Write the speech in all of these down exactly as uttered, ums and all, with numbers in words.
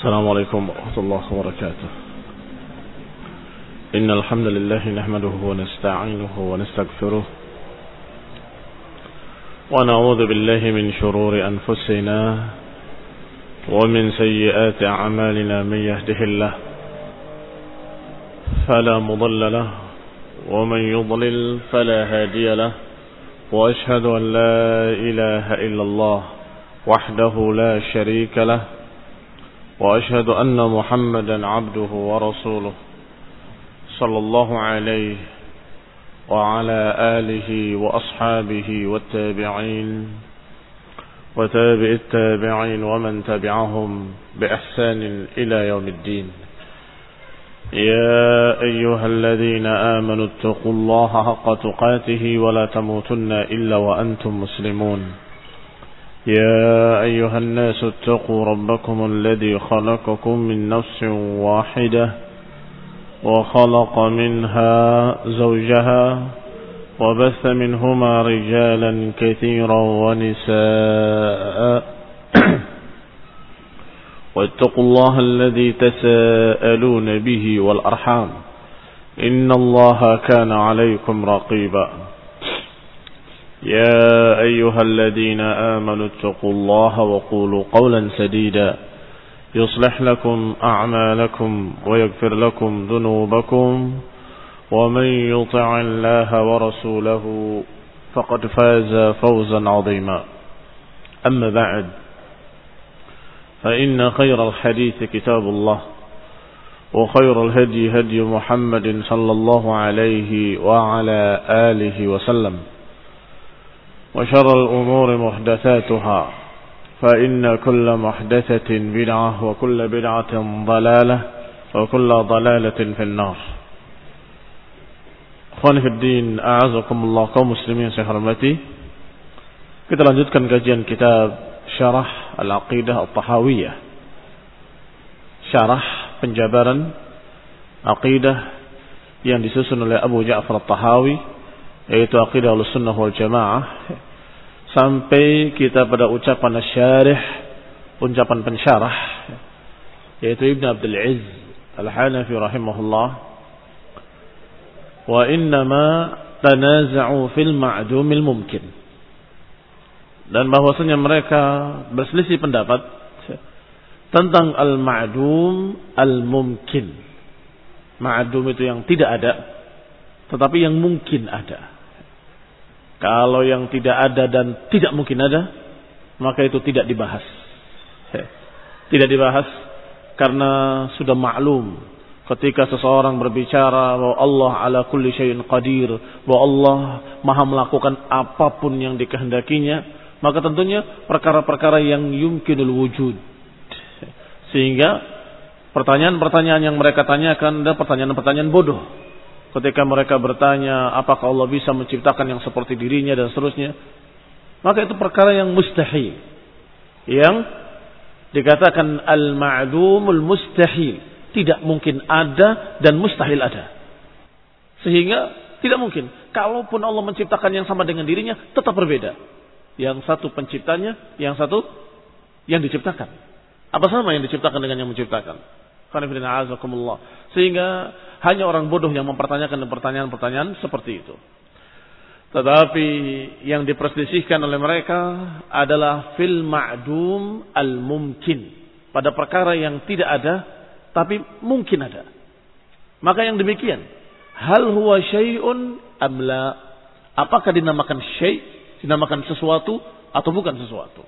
السلام عليكم ورحمة الله وبركاته. إن الحمد لله نحمده ونستعينه ونستغفره ونعوذ بالله من شرور أنفسنا ومن سيئات أعمالنا. من يهده الله فلا مضل له ومن يضلل فلا هادي له، وأشهد أن لا إله إلا الله وحده لا شريك له، وأشهد أن محمدا عبده ورسوله صلى الله عليه وعلى آله وأصحابه والتابعين وتابع التابعين ومن تبعهم بإحسان إلى يوم الدين. يا أيها الذين آمنوا اتقوا الله حق تقاته ولا تموتن إلا وأنتم مسلمون. يا أيها الناس اتقوا ربكم الذي خلقكم من نفس واحدة وخلق منها زوجها وبث منهما رجالا كثيرا ونساء واتقوا الله الذي تساءلون به والأرحام إن الله كان عليكم رقيبا. يا أيها الذين آمنوا اتقوا الله وقولوا قولا سديدا يصلح لكم أعمالكم ويغفر لكم ذنوبكم، ومن يطع الله ورسوله فقد فاز فوزا عظيما. أما بعد، فإن خير الحديث كتاب الله، وخير الهدي هدي محمد صلى الله عليه وعلى آله وسلم، وشر الأمور محدثاتها، فإن كل محدثة بدعة وكل بدعة ضلالة وكل ضلالة في النار. Ikhwan fiddin, a'azakumullah, kaum muslimin saya hormati. Kita lanjutkan kajian kitab Syarah Al-Aqidah At-Tahawiyah, syarah penjabaran aqidah yang disusun oleh Abu Ja'far At-Tahawi, yaitu aqidah Ahlussunnah wal Jamaah, sampai kita pada ucapan syarih, ucapan pensyarah, yaitu Ibn Abdul Izz Al-Hanafi rahimahullah. Wa innama tanaza'u fil ma'dumil mumkin, dan bahwasanya mereka berselisih pendapat tentang al-ma'dum al-mumkin. Ma'dum itu yang tidak ada, tetapi yang mungkin ada. Kalau yang tidak ada dan tidak mungkin ada, maka itu tidak dibahas. Tidak dibahas karena sudah maklum ketika seseorang berbicara bahwa Allah ala kulli syai'in qadir, bahwa Allah maha melakukan apapun yang dikehendakinya, maka tentunya perkara-perkara yang yumkinul wujud. Sehingga pertanyaan-pertanyaan yang mereka tanyakan adalah pertanyaan-pertanyaan bodoh. Ketika mereka bertanya apakah Allah bisa menciptakan yang seperti dirinya dan seterusnya, maka itu perkara yang mustahil, yang dikatakan al-ma'dumul mustahil, tidak mungkin ada dan mustahil ada. Sehingga tidak mungkin, kalaupun Allah menciptakan yang sama dengan dirinya, tetap berbeda. Yang satu penciptanya, yang satu yang diciptakan. Apa sama yang diciptakan dengan yang menciptakan? Sehingga hanya orang bodoh yang mempertanyakan pertanyaan-pertanyaan seperti itu. Tetapi yang diperselisihkan oleh mereka adalah fil ma'dum al-mumkin, pada perkara yang tidak ada tapi mungkin ada. Maka yang demikian, hal huwa syai'un am la? Apakah dinamakan syai', dinamakan sesuatu atau bukan sesuatu?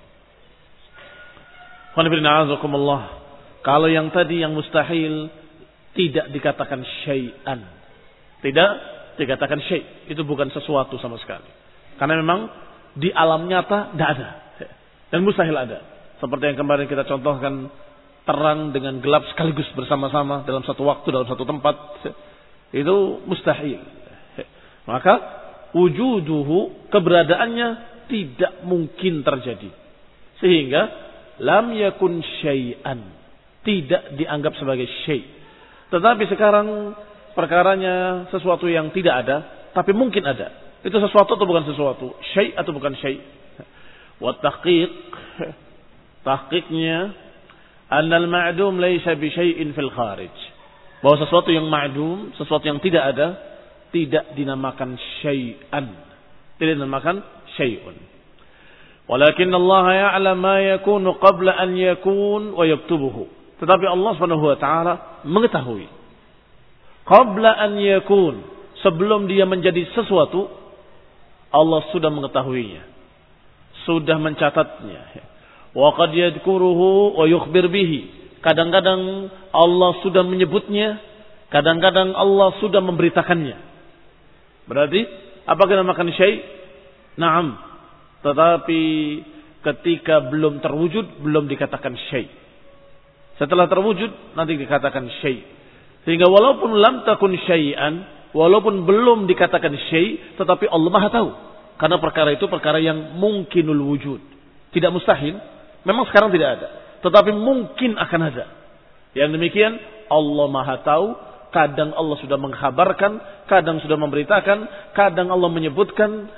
Kalau yang tadi yang mustahil tidak dikatakan syai'an, tidak dikatakan syai', itu bukan sesuatu sama sekali. Karena memang di alam nyata tidak ada dan mustahil ada. Seperti yang kemarin kita contohkan, terang dengan gelap sekaligus bersama-sama dalam satu waktu, dalam satu tempat, itu mustahil. Maka wujuduhu, keberadaannya tidak mungkin terjadi. Sehingga lam yakun syai'an, tidak dianggap sebagai syai'. Tetapi sekarang perkaranya sesuatu yang tidak ada tapi mungkin ada. Itu sesuatu atau bukan sesuatu? Syai' atau bukan syai'? Wa tahqiq, tahqiqnya Annal ma'dum laysa bi syai'in fil kharij. Bahwa sesuatu yang ma'dum, sesuatu yang tidak ada, tidak dinamakan syai'an. Tidak dinamakan syai'un. Walakin Allah ya'lam ma yakunu qabla an yakun wa yaktubuhu. Tetapi Allah Subhanahu wa taala mengetahui qabla an yakun, sebelum dia menjadi sesuatu, Allah sudah mengetahuinya, sudah mencatatnya. Wa qad yadhkuruhu wa yukhbir bihi. Kadang-kadang Allah sudah menyebutnya, kadang-kadang Allah sudah memberitakannya. Berarti apakah dinamakan syai'? Naam. Tetapi ketika belum terwujud, belum dikatakan syai'. Setelah terwujud, nanti dikatakan syai'. Sehingga walaupun lam takun syai'an, walaupun belum dikatakan syai', tetapi Allah Maha tahu. Karena perkara itu perkara yang mungkinul wujud. Tidak mustahil. Memang sekarang tidak ada. Tetapi mungkin akan ada. Yang demikian Allah Maha tahu. Kadang Allah sudah mengkhabarkan, kadang sudah memberitakan, kadang Allah menyebutkan.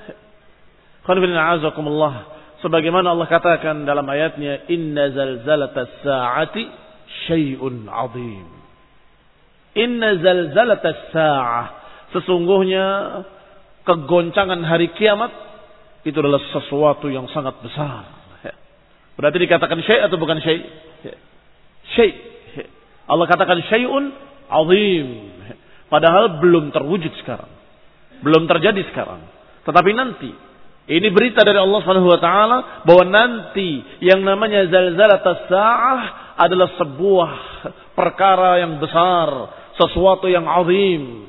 Sebagaimana Allah katakan dalam ayatnya, Inna zalzalatas sa'ati syai'un 'azim. Inna zalzalatas sa'ah. Sesungguhnya kegoncangan hari kiamat itu adalah sesuatu yang sangat besar. Berarti dikatakan syai' atau bukan syai'? Syai'. Allah katakan syai'un 'azim. Padahal belum terwujud sekarang. Belum terjadi sekarang. Tetapi nanti, ini berita dari Allah Subhanahu wa taala bahwa nanti yang namanya zalzalatas sa'ah adalah sebuah perkara yang besar, sesuatu yang 'azim.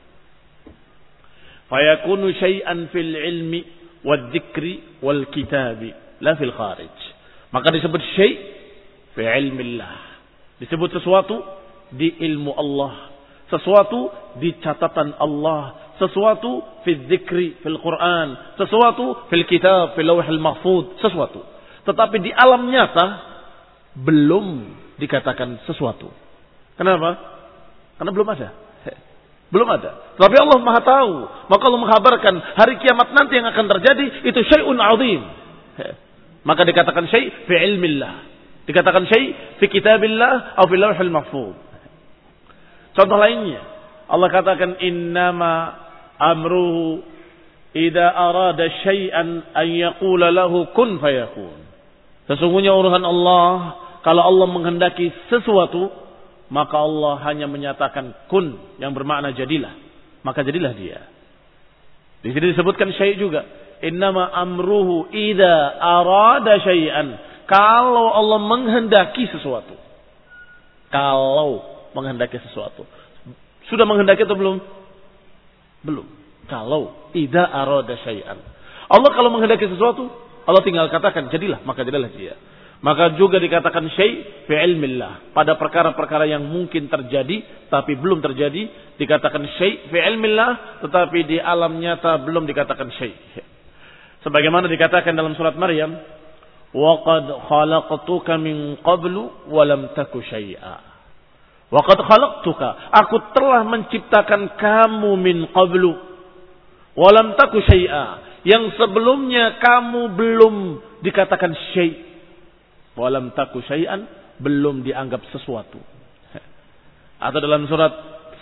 Fayakunu syai'an fil ilmi wal dzikri wal kitabi la fil kharij. Maka disebut syai' fi ilmillah. Disebut sesuatu di ilmu Allah. Sesuatu di catatan Allah. Sesuatu fi dzikri fil Quran. Sesuatu fil kitab fil lauhil mahfuz. Sesuatu. Tetapi di alam nyata belum dikatakan sesuatu. Kenapa? Karena belum ada. Belum ada. Tapi Allah Maha tahu. Maka Allah menghabarkan hari kiamat nanti yang akan terjadi itu syai'un 'azim. Maka dikatakan syai' fi ilmillah. Dikatakan syai' fi kitabillah atau fi lauhil mahfuz. Contoh lainnya, Allah katakan innama amruhu idza arada syai'an an yaqula lahu kun fayakun. Sesungguhnya urusan Allah, kalau Allah menghendaki sesuatu, maka Allah hanya menyatakan kun, yang bermakna jadilah, maka jadilah dia. Di sini disebutkan syai' juga. Innama amruhu idza arada syai'an. Kalau Allah menghendaki sesuatu. Kalau menghendaki sesuatu. Sudah menghendaki atau belum? Belum. Kalau idza arada syai'an. Allah kalau menghendaki sesuatu, Allah tinggal katakan jadilah, maka jadilah dia. Maka juga dikatakan syai' fi ilmillah. Pada perkara-perkara yang mungkin terjadi tapi belum terjadi, dikatakan syai' fi ilmillah, tetapi di alam nyata belum dikatakan syai'. Sebagaimana dikatakan dalam surat Maryam, wa qad khalaqtuka min qablu wa lam taku syai'a. Wa qad khalaqtuka, aku telah menciptakan kamu min qablu wa lam taku syai'a, yang sebelumnya kamu belum dikatakan syai'. Wa lam taku syai'an, belum dianggap sesuatu. Atau dalam surat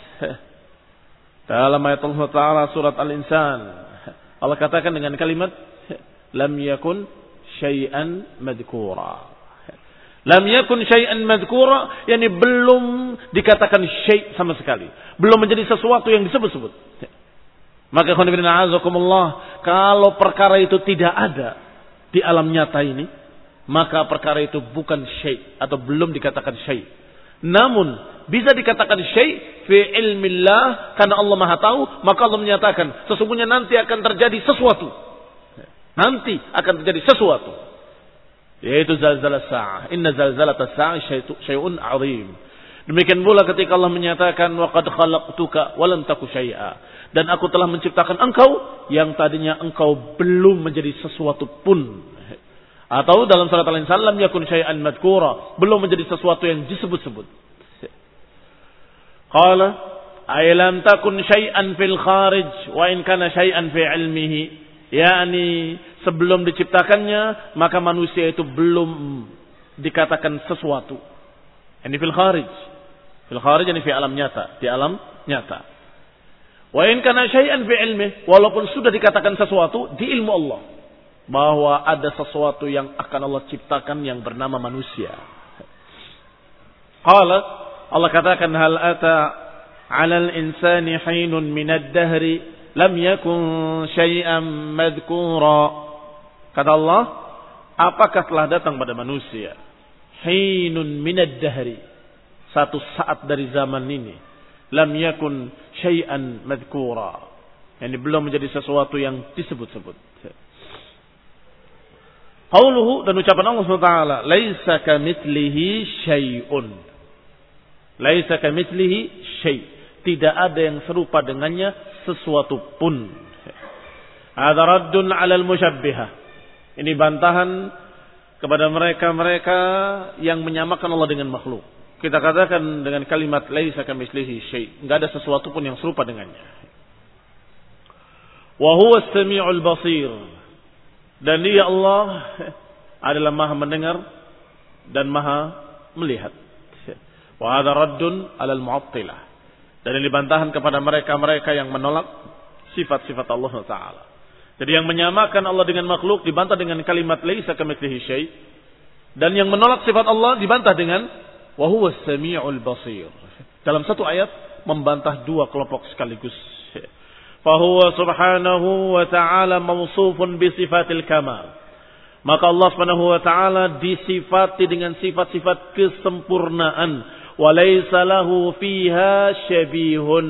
dalam ayat Allah Ta'ala surat Al-Insan, Allah katakan dengan kalimat lam yakun syai'an madhkura. Lam yakun syai'an madhkura, yakni belum dikatakan syai' sama sekali. Belum menjadi sesuatu yang disebut-sebut. Maka kalau perkara itu tidak ada di alam nyata ini, maka perkara itu bukan syai' atau belum dikatakan syai'. Namun bisa dikatakan syai' fi ilmillah, karena Allah Maha tahu, maka Allah menyatakan sesungguhnya nanti akan terjadi sesuatu. Nanti akan terjadi sesuatu, yaitu zalzalah sa'ah. Inna zalzalatas sa'ah syai'un 'azim. Demikian pula ketika Allah menyatakan wa qad khalaqtuka wa lam taku syai'a, dan aku telah menciptakan engkau yang tadinya engkau belum menjadi sesuatu pun. Atau dalam surat Al-Insan lam yakun syai'an madhkura, belum menjadi sesuatu yang disebut-sebut. Qala ay lam takun syai'an fil kharij wa in kana syai'an fi ilmihi, yakni sebelum diciptakannya maka manusia itu belum dikatakan sesuatu, Ini fil kharij. Fil kharij ini fi alam nyata, di alam nyata. Wa in kana syai'an fi ilmi, walaupun sudah dikatakan sesuatu di ilmu Allah bahwa ada sesuatu yang akan Allah ciptakan yang bernama manusia. Qala, Allah katakan hal ata 'alal insani hinun minad dahri lam yakun syai'an madhkura. Kata Allah, apakah telah datang pada manusia hinun minad dahri, satu saat dari zaman ini, lam yakun syai'an madhkura, yang belum menjadi sesuatu yang disebut-sebut. Qauluhu, dan ucapan Allah subhanahu wa taala, laisa kamitslihi syai'un. Laisa kamitslihi syai'. Tidak ada yang serupa dengannya sesuatu pun. Hadza raddun 'alal musyabbihah. Ini bantahan kepada mereka-mereka yang menyamakan Allah dengan makhluk. Kita katakan dengan kalimat laisa kamitslihi syai', enggak ada sesuatu pun yang serupa dengannya. Wa huwa as-sami'ul basir. Dan Dia Allah adalah Maha mendengar dan Maha melihat. Wa hadza raddun 'alal mu'attilah. Dan ini bantahan kepada mereka-mereka yang menolak sifat-sifat Allah Taala. Jadi yang menyamakan Allah dengan makhluk dibantah dengan kalimat laisa kamitslihi syai', dan yang menolak sifat Allah dibantah dengan wa huwas samiul basir. Dalam satu ayat membantah dua kelompok sekaligus. Fa huwa subhanahu wa ta'ala mawsufun bi sifatil kamal. Maka Allah Subhanahu wa taala disifati dengan sifat-sifat kesempurnaan, wa laysa lahu fiha syabihun.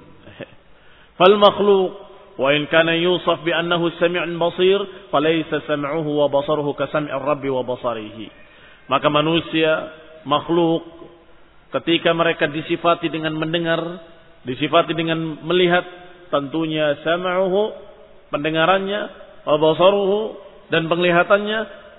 Fal makhluq wa in kana yusaf bi annahu sami'un basir, falaysa sam'uhu wa basaruhu ka sam'ir rabbi wa basarihi. Maka manusia, makhluk, ketika mereka disifati dengan mendengar, disifati dengan melihat, tentunya sam'uhu, pendengarannya, wa basaruhu, dan penglihatannya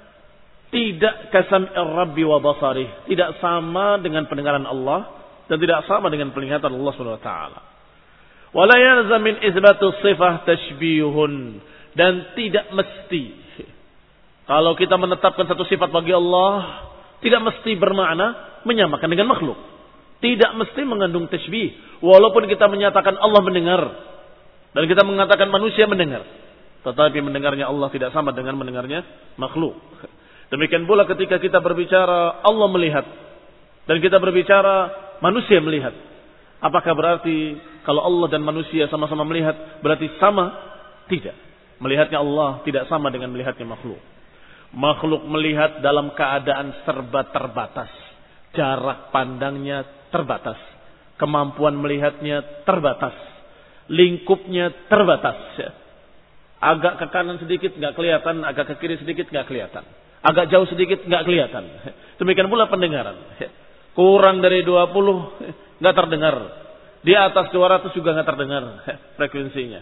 tidak ka sam'ir rabbi wa basarihi, tidak sama dengan pendengaran Allah dan tidak sama dengan penglihatan Allah Subhanahu wa taala. Wala yalzam min itsbatu sifah tashbihun, dan tidak mesti kalau kita menetapkan satu sifat bagi Allah tidak mesti bermakna menyamakan dengan makhluk. Tidak mesti mengandung tashbih. Walaupun kita menyatakan Allah mendengar dan kita mengatakan manusia mendengar, tetapi mendengarnya Allah tidak sama dengan mendengarnya makhluk. Demikian pula ketika kita berbicara Allah melihat dan kita berbicara manusia melihat, apakah berarti kalau Allah dan manusia sama-sama melihat berarti sama? Tidak. Melihatnya Allah tidak sama dengan melihatnya makhluk. Makhluk melihat dalam keadaan serba terbatas. Jarak pandangnya terbatas. Kemampuan melihatnya terbatas. Lingkupnya terbatas. Agak ke kanan sedikit nggak kelihatan, agak ke kiri sedikit nggak kelihatan. Agak jauh sedikit nggak kelihatan. Demikian pula pendengaran. Kurang dari dua puluh nggak terdengar. Di atas dua ratus juga nggak terdengar frekuensinya.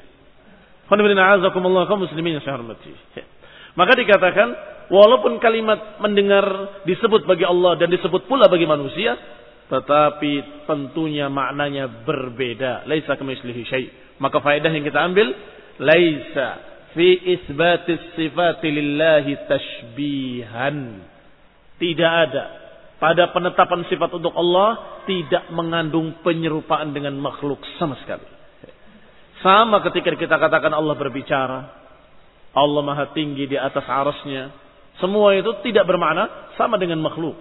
Maka dikatakan walaupun kalimat mendengar disebut bagi Allah dan disebut pula bagi manusia, tetapi tentunya maknanya berbeda. Laisa kamitslihi syai'. Maka faedah yang kita ambil, laisa fi isbatis sifati lillahi tashbihan. Tidak ada pada penetapan sifat untuk Allah tidak mengandung penyerupaan dengan makhluk sama sekali. Sama ketika kita katakan Allah berbicara, Allah maha tinggi di atas arasnya, semua itu tidak bermakna sama dengan makhluk.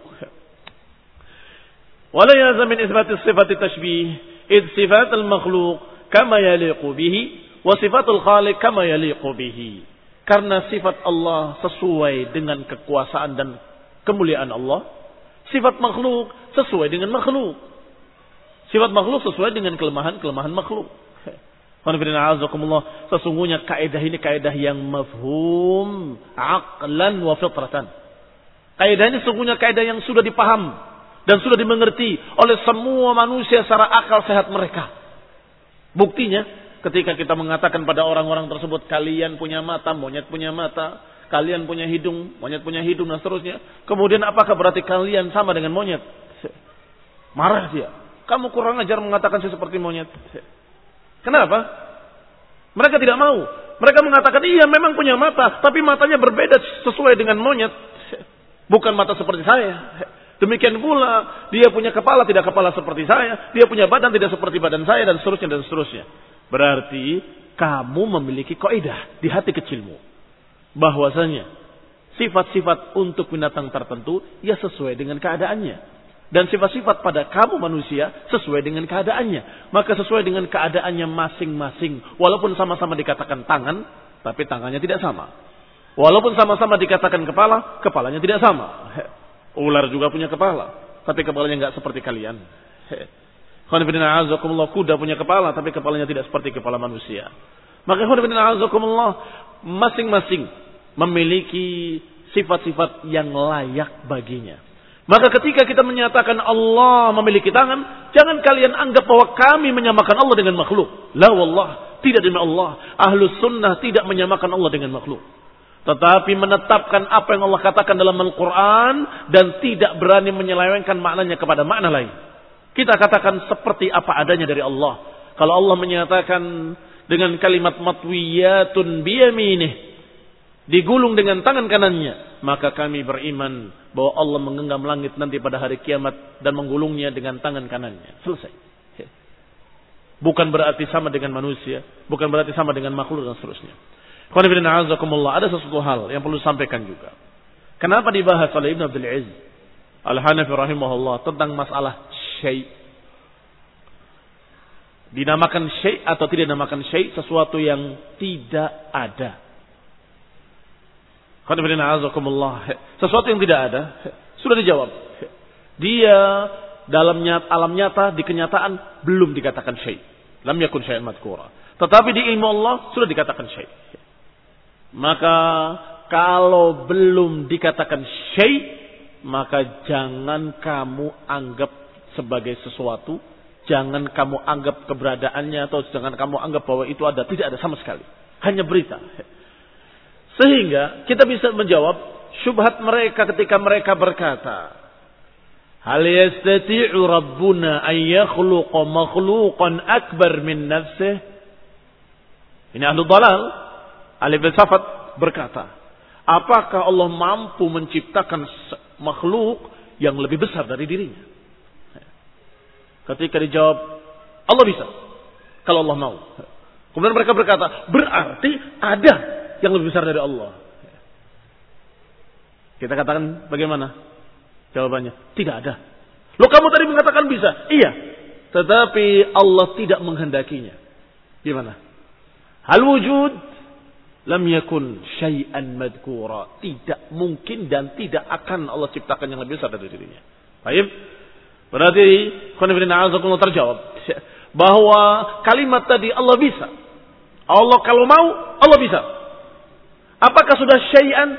Wala yazam min isbatis sifati tashbih, id sifatul makhluq kama yaliqu bihi wa sifatul khaliq kama yaliqu bihi. Karena sifat Allah sesuai dengan kekuasaan dan kemuliaan Allah, sifat makhluk sesuai dengan makhluk. Sifat makhluk sesuai dengan kelemahan-kelemahan makhluk. Sesungguhnya kaidah ini kaidah yang mafhum aqlan wa fitratan. Kaidah ini sesungguhnya kaidah yang sudah dipaham dan sudah dimengerti oleh semua manusia secara akal sehat mereka. Buktinya ketika kita mengatakan pada orang-orang tersebut, kalian punya mata, monyet punya mata, kalian punya hidung, monyet punya hidung, dan seterusnya. Kemudian apakah berarti kalian sama dengan monyet? Marah dia. Kamu kurang ajar mengatakan saya seperti monyet. Kenapa? Mereka tidak mau. Mereka mengatakan iya memang punya mata, tapi matanya berbeda sesuai dengan monyet. Bukan mata seperti saya. Demikian pula dia punya kepala tidak kepala seperti saya, dia punya badan tidak seperti badan saya, dan seterusnya dan seterusnya. Berarti kamu memiliki kaidah di hati kecilmu bahwasanya sifat-sifat untuk binatang tertentu ya sesuai dengan keadaannya. Dan sifat-sifat pada kamu manusia sesuai dengan keadaannya. Maka sesuai dengan keadaannya masing-masing. Walaupun sama-sama dikatakan tangan, tapi tangannya tidak sama. Walaupun sama-sama dikatakan kepala, kepalanya tidak sama. Ular juga punya kepala, tapi kepalanya nggak seperti kalian. Kuda punya kepala, tapi kepalanya tidak seperti kepala manusia. Maka masing-masing memiliki sifat-sifat yang layak baginya. Maka ketika kita menyatakan Allah memiliki tangan, jangan kalian anggap bahwa kami menyamakan Allah dengan makhluk. La wallah, tidak demi Allah. Ahlus sunnah tidak menyamakan Allah dengan makhluk. Tetapi menetapkan apa yang Allah katakan dalam Al-Quran dan tidak berani menyelewengkan maknanya kepada makna lain. Kita katakan seperti apa adanya dari Allah. Kalau Allah menyatakan dengan kalimat matwiyatun biyaminih, digulung dengan tangan kanannya, maka kami beriman bahwa Allah menggenggam langit nanti pada hari kiamat dan menggulungnya dengan tangan kanannya. Selesai. Bukan berarti sama dengan manusia, bukan berarti sama dengan makhluk dan seterusnya. Ada sesuatu hal yang perlu disampaikan juga. Kenapa dibahas oleh Ibn Abdul Aziz Al-Hanafi rahimahullah tentang masalah syai'? Dinamakan syai' atau tidak dinamakan syai', sesuatu yang tidak ada. Sesuatu yang tidak ada sudah dijawab. Dia dalam nyata, alam nyata di kenyataan belum dikatakan syai'. Lam yakun syai'an madhkura. Tetapi di ilmu Allah sudah dikatakan syai'. Maka kalau belum dikatakan syai', maka jangan kamu anggap sebagai sesuatu, jangan kamu anggap keberadaannya, atau jangan kamu anggap bahwa itu ada. Tidak ada sama sekali. Hanya berita. Sehingga kita bisa menjawab syubhat mereka ketika mereka berkata, hal yastati'u rabbuna an yakhluqa makhluqan akbar min nafsih? Ini ahlu dalal, ahli filsafat berkata, apakah Allah mampu menciptakan makhluk yang lebih besar dari dirinya? Ketika dijawab, Allah bisa, kalau Allah mau. Kemudian mereka berkata, berarti ada yang lebih besar dari Allah. Kita katakan bagaimana? Jawabannya, tidak ada. Loh, kamu tadi mengatakan bisa. Iya, tetapi Allah tidak menghendakinya. Gimana? Hal wujud lam yakun syai'an madhkura. Tidak mungkin dan tidak akan Allah ciptakan yang lebih besar dari dirinya. Baik. Berarti khonifidina terjawab bahwa kalimat tadi Allah bisa. Allah kalau mau, Allah bisa. Apakah sudah syai'an?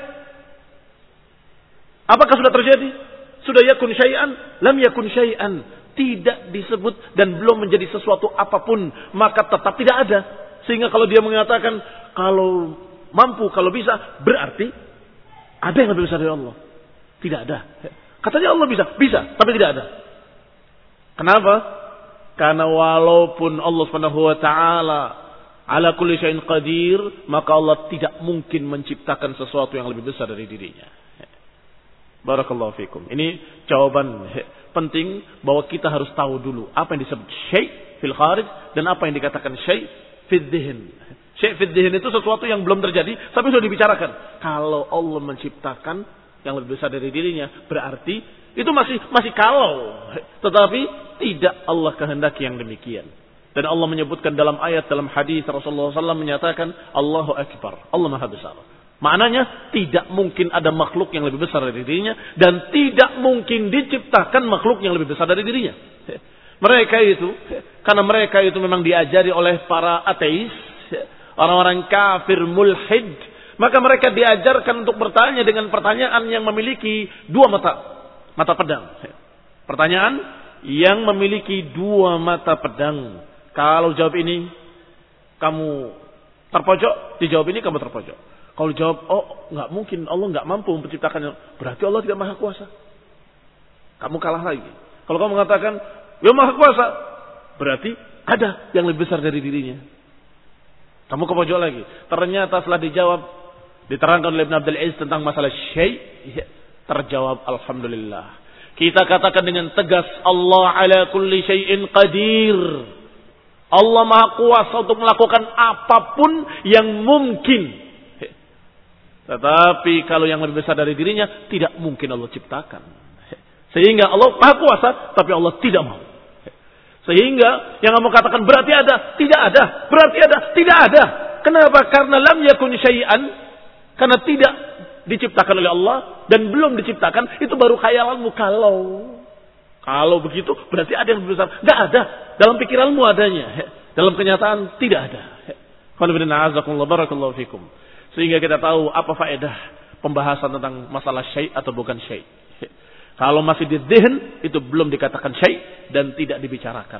Apakah sudah terjadi? Sudah yakun syai'an? Lam yakun syai'an. Tidak disebut dan belum menjadi sesuatu apapun, maka tetap tidak ada. Sehingga kalau dia mengatakan kalau mampu, kalau bisa, berarti ada yang lebih besar dari Allah. Tidak ada. Katanya Allah bisa, bisa, tapi tidak ada. Kenapa? Karena walaupun Allah Subhanahu wa taala ala kulli syai'in qadir, maka Allah tidak mungkin menciptakan sesuatu yang lebih besar dari dirinya. Barakallahu fikum. Ini jawaban penting bahwa kita harus tahu dulu apa yang disebut syai' fil kharij dan apa yang dikatakan syai' fid dhihn. Syai' fid dhihn itu sesuatu yang belum terjadi tapi sudah dibicarakan. Kalau Allah menciptakan yang lebih besar dari dirinya, berarti itu masih masih kalau, tetapi tidak Allah kehendaki yang demikian. Dan Allah menyebutkan dalam ayat, dalam hadis Rasulullah sallallahu alaihi wasallam menyatakan Allahu Akbar, Allah Maha Besar. Maknanya tidak mungkin ada makhluk yang lebih besar dari dirinya dan tidak mungkin diciptakan makhluk yang lebih besar dari dirinya. Mereka itu, karena mereka itu memang diajari oleh para ateis, orang-orang kafir mulhid, maka mereka diajarkan untuk bertanya dengan pertanyaan yang memiliki dua mata, mata pedang. Pertanyaan yang memiliki dua mata pedang. Kalau jawab ini, kamu terpojok, dijawab ini kamu terpojok. Kalau jawab, oh nggak mungkin, Allah nggak mampu menciptakannya, berarti Allah tidak maha kuasa. Kamu kalah lagi. Kalau kamu mengatakan, ya maha kuasa, berarti ada yang lebih besar dari dirinya. Kamu ke pojok lagi. Ternyata setelah dijawab, diterangkan oleh Ibn Abdul Aziz tentang masalah syai', terjawab alhamdulillah. Kita katakan dengan tegas, Allah ala kulli syai'in qadir. Allah maha kuasa untuk melakukan apapun yang mungkin. Tetapi kalau yang lebih besar dari dirinya, tidak mungkin Allah ciptakan. Sehingga Allah maha kuasa, tapi Allah tidak mau. Sehingga yang kamu katakan berarti ada, tidak ada. Berarti ada, tidak ada. Kenapa? Karena lam yakun syai'an. Karena tidak diciptakan oleh Allah dan belum diciptakan, itu baru khayalanmu. Kalau kalau begitu berarti ada yang lebih besar. Tidak ada. Dalam pikiranmu adanya. Dalam kenyataan tidak ada. Barakallahu fikum. Sehingga kita tahu apa faedah pembahasan tentang masalah syai' atau bukan syai'. Kalau masih di dzihn, itu belum dikatakan syai' dan tidak dibicarakan.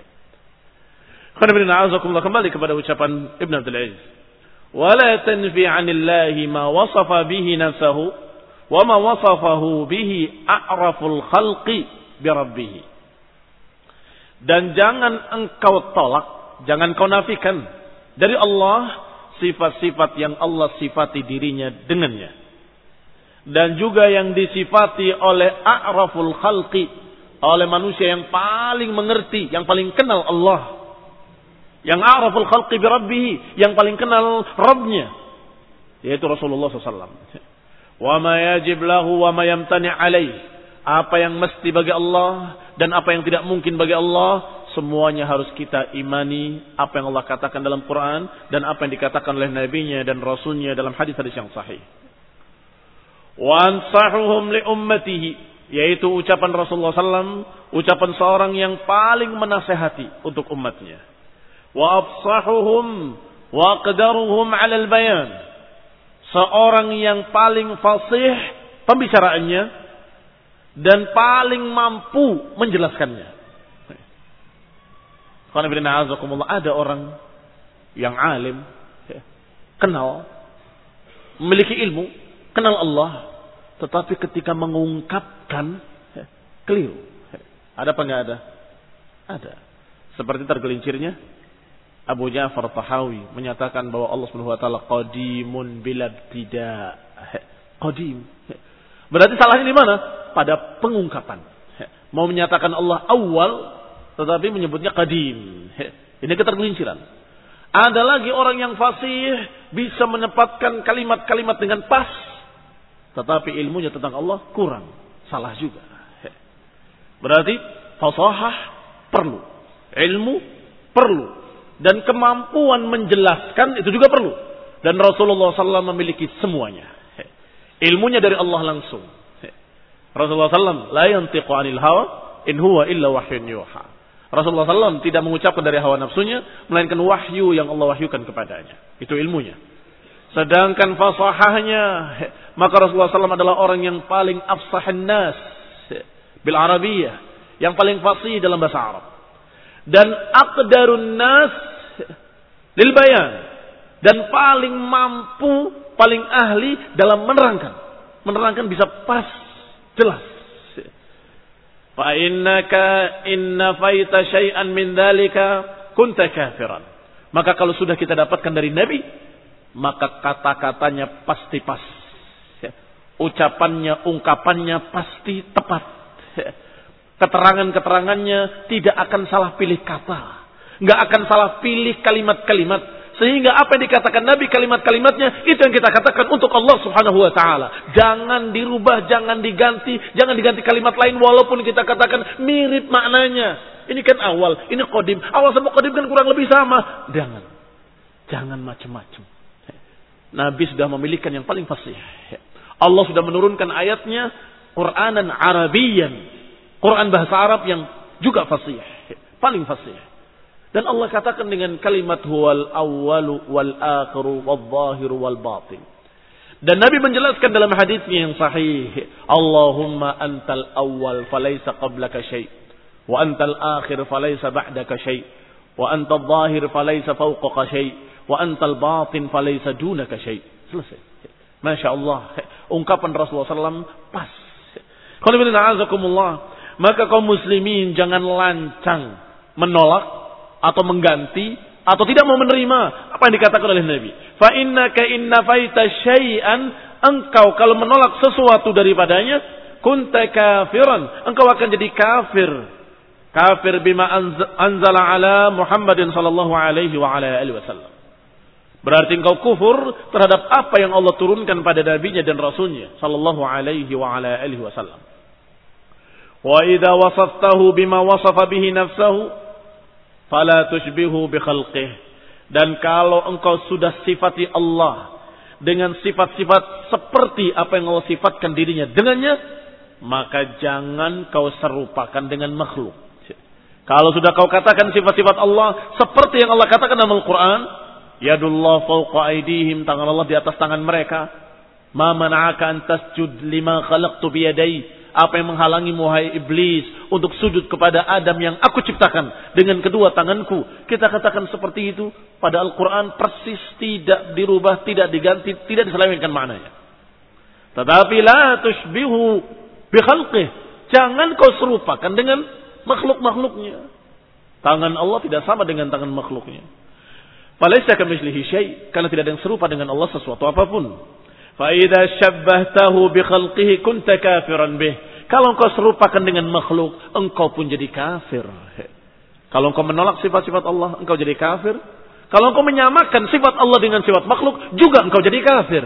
Kembali kepada ucapan Ibn Abdul Aziz. وَلَا تَنْفِي عَنِ اللَّهِ مَا وَصَفَ بِهِ نَفْسَهُ وَمَا وَصَفَهُ بِهِ أَعْرَفُ الْخَلْقِ بِرَبِّهِ. Dan jangan engkau tolak, jangan kau nafikan dari Allah sifat-sifat yang Allah sifati dirinya dengannya. Dan juga yang disifati oleh a'raful khalqi, oleh manusia yang paling mengerti, yang paling kenal Allah. Yang a'raful khalqi bi rabbih, yang paling kenal Rabbnya, yaitu Rasulullah sallallahu alaihi wasallam. Wa ma yajib lahu wa ma yamtani alaih. Apa yang mesti bagi Allah dan apa yang tidak mungkin bagi Allah, semuanya harus kita imani. Apa yang Allah katakan dalam Quran dan apa yang dikatakan oleh Nabi-Nya dan Rasul-Nya dalam hadis-hadis yang sahih. Wa ansahuhum li ummatihi, yaitu ucapan Rasulullah sallallahu alaihi wasallam, ucapan seorang yang paling menasehati untuk umatnya. Wa afsahuhum wa aqdaruhum 'ala al-bayan, seorang yang paling fasih pembicaraannya dan paling mampu menjelaskannya. Ada orang yang alim, kenal, memiliki ilmu, kenal Allah, tetapi ketika mengungkapkan keliru. Ada apa enggak ada? Ada. Seperti tergelincirnya Abu Ja'far Tahawi menyatakan bahwa Allah Subhanahu wa taala qadimun bila ibtida'. Qadim. Berarti salahnya di mana? Pada pengungkapan. Mau menyatakan Allah awal tetapi menyebutnya qadim. Ini ketergelinciran. Ada lagi orang yang fasih, bisa menempatkan kalimat-kalimat dengan pas, tetapi ilmunya tentang Allah kurang. Salah juga. Berarti fasahah perlu, ilmu perlu, dan kemampuan menjelaskan itu juga perlu. Dan Rasulullah sallallahu alaihi wasallam memiliki semuanya. Ilmunya dari Allah langsung. Rasulullah sallallahu alaihi wasallam la yantiqu anil hawa in huwa illa wahyun yuha. Rasulullah sallallahu alaihi wasallam tidak mengucapkan dari hawa nafsunya, melainkan wahyu yang Allah wahyukan kepadanya. Itu ilmunya. Sedangkan fasahahnya, maka Rasulullah sallallahu alaihi wasallam adalah orang yang paling afsahan nas bil Arabiyah, yang paling fasih dalam bahasa Arab. Dan aqdarun nas lil bayan, dan paling mampu, paling ahli dalam menerangkan. Menerangkan bisa pas, jelas. Fa innaka inna faita syai'an min dzalika kunta kafiran. Maka kalau sudah kita dapatkan dari Nabi, maka kata-katanya pasti pas. Ucapannya, ungkapannya pasti tepat. Keterangan-keterangannya tidak akan salah pilih kata, nggak akan salah pilih kalimat-kalimat, sehingga apa yang dikatakan Nabi kalimat-kalimatnya itu yang kita katakan untuk Allah Subhanahu wa taala. Jangan dirubah, jangan diganti, jangan diganti kalimat lain walaupun kita katakan mirip maknanya. Ini kan awal, ini qadim. Awal sama qadim kan kurang lebih sama. Jangan. Jangan macam-macam. Nabi sudah memiliki yang paling fasih. Allah sudah menurunkan ayatnya Qur'anan Arabiyyan. Quran bahasa Arab yang juga fasih, paling fasih. Dan Allah katakan dengan kalimat huwal awwalu wal akhiru wal zahiru wal batin. Dan Nabi menjelaskan dalam hadisnya yang sahih, Allahumma antal awwal falaysa qablaka syai', wa antal akhir falaysa ba'daka syai', wa antal zahir falaysa fawqaka syai', wa antal batin falaysa dunaka syai'. Selesai. Masya Allah. Ungkapan Rasulullah sallallahu alaihi wasallam pas. Qul inna a'azakumullah. Maka kaum muslimin jangan lancang menolak atau mengganti atau tidak mau menerima apa yang dikatakan oleh Nabi. Fa innaka inna faita syai'an, engkau kalau menolak sesuatu daripadanya, kunta kafiran, engkau akan jadi kafir. Kafir bima anzala ala Muhammadin sallallahu alaihi wa ala alihi wasallam. Berarti engkau kufur terhadap apa yang Allah turunkan pada nabinya dan rasulnya sallallahu alaihi wa ala alihi wasallam. Wa idza wasaftahu bima wasafa bihi nafsahu fala tushbihu bi khalqihi. Dan kalau engkau sudah sifati Allah dengan sifat-sifat seperti apa yang Allah sifatkan dirinya dengannya, maka jangan kau serupakan dengan makhluk. Kalau sudah kau katakan sifat-sifat Allah seperti yang Allah katakan dalam Al-Quran, yadullah fawqa aydihim, tangan Allah di atas tangan mereka. Ma mana'aka an tasjud lima khalaqtu biyadai. Apa yang menghalangi muhai iblis untuk sujud kepada Adam yang aku ciptakan dengan kedua tanganku. Kita katakan seperti itu pada Al-Quran persis, tidak dirubah, tidak diganti, tidak diselewengkan maknanya. Tetapi la tushbihu bi khalqih. Jangan kau serupakan dengan makhluk-makhluknya. Tangan Allah tidak sama dengan tangan makhluknya. Falaysa kamitslihi syai', karena tidak ada yang serupa dengan Allah sesuatu apapun. Fa idza syabbahtahu bi khalqihi kunta kafiran bih. Kalau engkau serupakan dengan makhluk, engkau pun jadi kafir. Kalau engkau menolak sifat-sifat Allah, engkau jadi kafir. Kalau engkau menyamakan sifat Allah dengan sifat makhluk, juga engkau jadi kafir.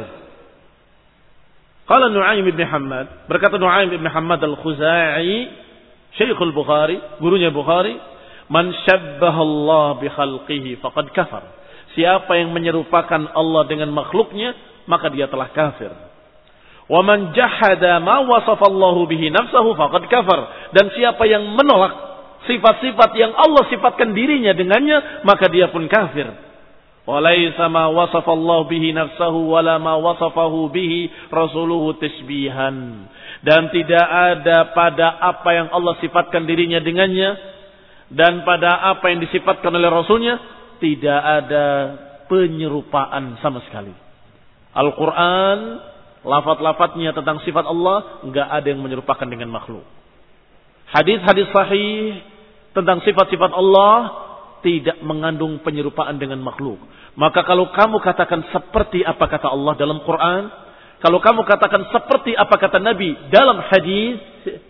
Qala Nu'aim bin Hammad, berkata Nu'aim bin Hammad al-Khuzai, Syekhul Bukhari, gurunya Bukhari, man syabbaha Allah bi khalqihi faqad kafar. Siapa yang menyerupakan Allah dengan makhluknya, maka dia telah kafir. Wa man jahada ma wasafa Allah bihi nafsahu faqad kafar. Dan siapa yang menolak sifat-sifat yang Allah sifatkan dirinya dengannya, maka dia pun kafir. Wa laisa ma wasafa Allah bihi nafsahu wala ma wasafahu bihi rasuluhu tasbihan. Dan tidak ada pada apa yang Allah sifatkan dirinya dengannya dan pada apa yang disifatkan oleh Rasulnya, tidak ada penyerupaan sama sekali. Al-Quran, lafaz-lafaznya tentang sifat Allah, enggak ada yang menyerupakan dengan makhluk. Hadis-hadis sahih tentang sifat-sifat Allah tidak mengandung penyerupaan dengan makhluk. Maka kalau kamu katakan seperti apa kata Allah dalam Quran, kalau kamu katakan seperti apa kata Nabi dalam hadis,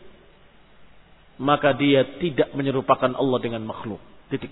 maka dia tidak menyerupakan Allah dengan makhluk. Titik.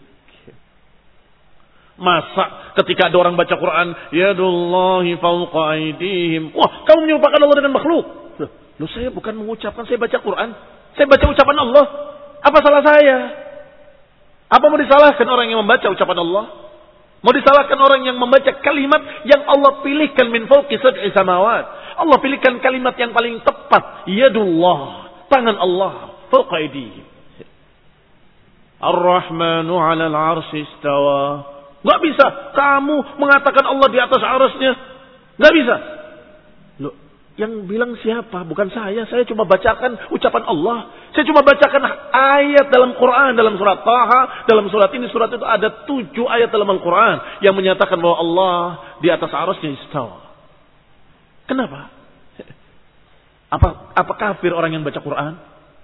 Masa ketika ada orang baca Quran, yadullahi fawqa aydihim, wah, kamu menyerupakan Allah dengan makhluk? Loh, saya bukan mengucapkan, saya baca Quran, saya baca ucapan Allah. Apa salah saya? Apa mau disalahkan orang yang membaca ucapan Allah? Mau disalahkan orang yang membaca kalimat yang Allah pilihkan min fawqi sab'i samawat. Allah pilihkan kalimat yang paling tepat. Yadullah, tangan Allah, fawqa aydihim. Ar-Rahmanu 'alal 'arsy istawa. Enggak bisa kamu mengatakan Allah di atas arasnya. Enggak bisa. Loh, yang bilang siapa? Bukan saya. Saya cuma bacakan ucapan Allah. Saya cuma bacakan ayat dalam Quran, dalam surat Taha, dalam surat ini, surat itu, ada tujuh ayat dalam Al-Quran yang menyatakan bahwa Allah di atas arasnya istawa. Kenapa? Apa apa kafir orang yang baca Quran?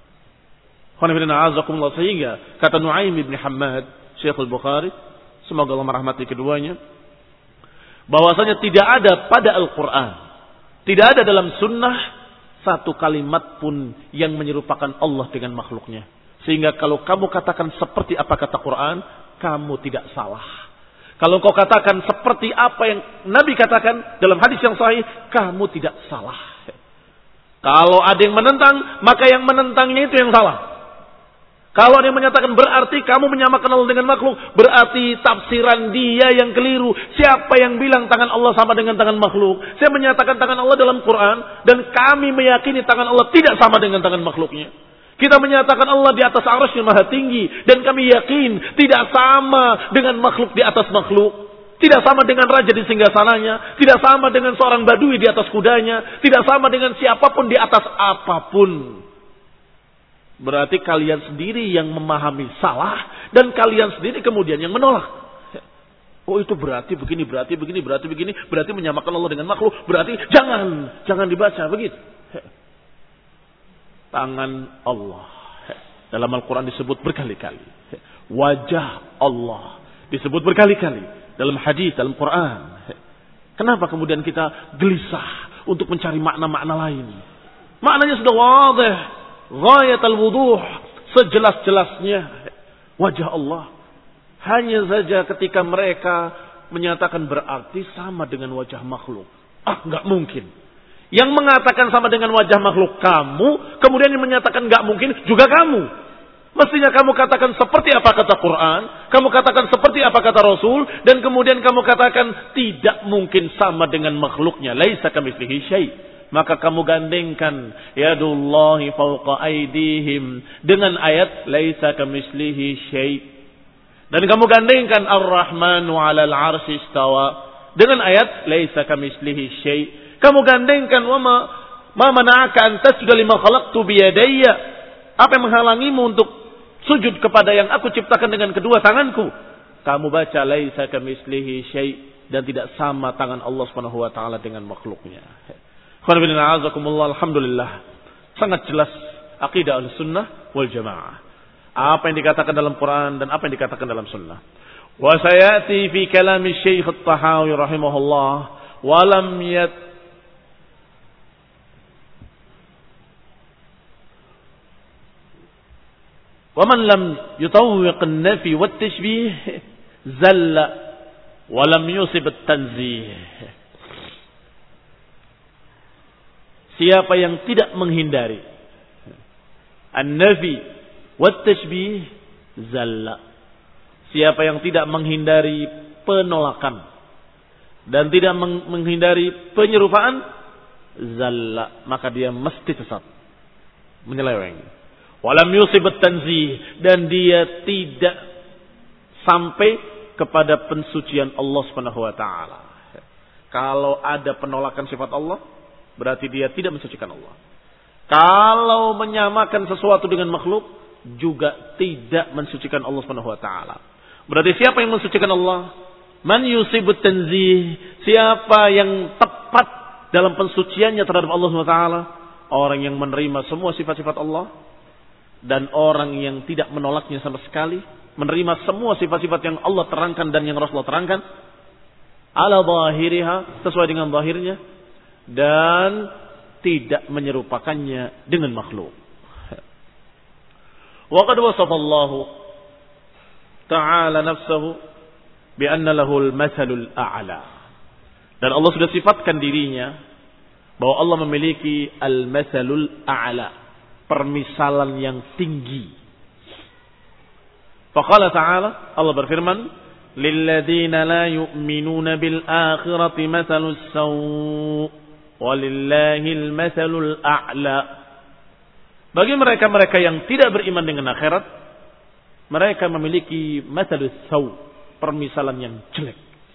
Sehingga kata Nu'aim bin Hammad, Syekhul Bukhari, semoga Allah merahmati keduanya, bahwasanya tidak ada pada Al-Quran, tidak ada dalam sunnah satu kalimat pun yang menyerupakan Allah dengan makhluknya. Sehingga kalau kamu katakan seperti apa kata Quran, kamu tidak salah. Kalau kau katakan seperti apa yang Nabi katakan dalam hadis yang sahih, kamu tidak salah. Kalau ada yang menentang, maka yang menentangnya itu yang salah. Kalau ada yang menyatakan berarti kamu menyamakan Allah dengan makhluk, berarti tafsiran dia yang keliru. Siapa yang bilang tangan Allah sama dengan tangan makhluk? Saya menyatakan tangan Allah dalam Quran, dan kami meyakini tangan Allah tidak sama dengan tangan makhluknya. Kita menyatakan Allah di atas arasy maha tinggi, dan kami yakin tidak sama dengan makhluk di atas makhluk. Tidak sama dengan raja di singgasananya, tidak sama dengan seorang badui di atas kudanya, tidak sama dengan siapapun di atas apapun. Berarti kalian sendiri yang memahami salah, dan kalian sendiri kemudian yang menolak. Oh, itu berarti begini, berarti begini, berarti begini, berarti menyamakan Allah dengan makhluk, berarti jangan, jangan dibaca begitu. Tangan Allah dalam Al-Quran disebut berkali-kali. Wajah Allah disebut berkali-kali dalam hadis, dalam Quran. Kenapa kemudian kita gelisah untuk mencari makna-makna lain? Maknanya sudah wadih, ghayat al-wuduh, sejelas-jelasnya wajah Allah. Hanya saja ketika mereka menyatakan berarti sama dengan wajah makhluk. Ah, enggak mungkin. Yang mengatakan sama dengan wajah makhluk kamu, kemudian yang menyatakan enggak mungkin juga kamu. Mestinya kamu katakan seperti apa kata Quran, kamu katakan seperti apa kata Rasul, dan kemudian kamu katakan tidak mungkin sama dengan makhluknya. Laisa kamitslihi syai'. Maka kamu gandengkan yadullahi fawqa aydihim dengan ayat laisa kamitslihi syai'. Dan kamu gandengkan ar-Rahmanu 'alal 'arsy istawa dengan ayat laisa kamitslihi syai'. Kamu gandengkan wa ma ma mana'aka an tasjuda lima khalaqtu bi yadayya. Apa yang menghalangimu untuk sujud kepada yang aku ciptakan dengan kedua tanganku? Kamu baca laisa kamitslihi syai' dan tidak sama tangan Allah Subhanahu wa taala dengan makhluknya. Alhamdulillah, sangat jelas akidah Ahlussunnah wal Jamaah. Apa yang dikatakan dalam Quran dan apa yang dikatakan dalam Sunnah. Wa sayati fi kalam Syekh At-Tahawi rahimahullah wa lam yat wa man lam yutawwiq an-nafi wat-tashbih zalla wa lam yusib at-tanzih. Siapa yang tidak menghindari an-nafi wat-tashbih zalla. Siapa yang tidak menghindari penolakan dan tidak menghindari penyerupaan, zalla, maka dia mesti sesat, menyeleweng. Walam yusib at-tanzih, dan dia tidak sampai kepada pensucian Allah Subhanahu wa taala. Kalau ada penolakan sifat Allah, berarti dia tidak mensucikan Allah. Kalau menyamakan sesuatu dengan makhluk, juga tidak mensucikan Allah Subhanahu wa taala. Berarti siapa yang mensucikan Allah? Man yusibut tanzih, siapa yang tepat dalam pensuciannya terhadap Allah Subhanahu wa taala? Orang yang menerima semua sifat-sifat Allah dan orang yang tidak menolaknya sama sekali, menerima semua sifat-sifat yang Allah terangkan dan yang Rasulullah terangkan ala zahiriha, sesuai dengan zahirnya, dan tidak menyerupakannya dengan makhluk. Wa qad wasafa Allah Ta'ala nafsahu bi anna lahu al-mathalul a'la. Dan Allah sudah sifatkan dirinya bahwa Allah memiliki al-mathalul a'la, permisalan yang tinggi. Faqala ta'ala, Allah berfirman, lilladzina la yu'minuna bil akhirati mathalus saw' walillahil mathalul a'la. Bagi mereka-mereka yang tidak beriman dengan akhirat, mereka memiliki mathalus saw', permisalan yang jelek.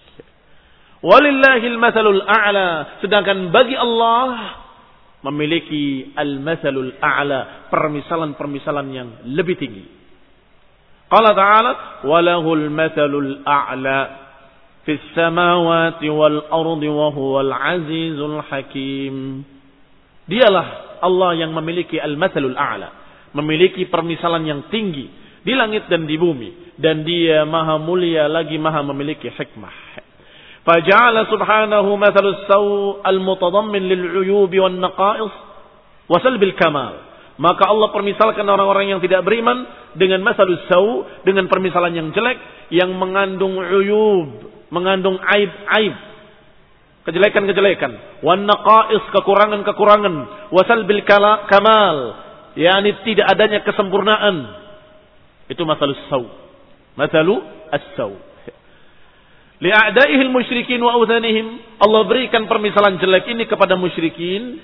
Walillahil mathalul a'la, sedangkan bagi Allah memiliki al-mathalul a'la, permisalan-permisalan yang lebih tinggi. Qala ta'ala, walahul mathalul a'la fis samawati wal ardi wa huwal azizul hakim. Dialah Allah yang memiliki al-mathalul a'la, memiliki permisalan yang tinggi di langit dan di bumi, dan Dia maha mulia lagi maha memiliki hikmah. Faja'ala subhanahu mathalus saw' al-mutadammin lil-'uyubi wan-naqa'is wa salbil kamal. Maka Allah permisalkan orang-orang yang tidak beriman dengan mathalus saw', dengan permisalan yang jelek yang mengandung uyub, mengandung aib-aib, kejelekan-kejelekan, wan-naqa'is, kekurangan-kekurangan, wa salbil kamal, yakni tidak adanya kesempurnaan. Itu mathalus saw', mathalu as-saw'. Li'a'daihil musyrikin wa awthanihim, Allah berikan permisalan jelek ini kepada musyrikin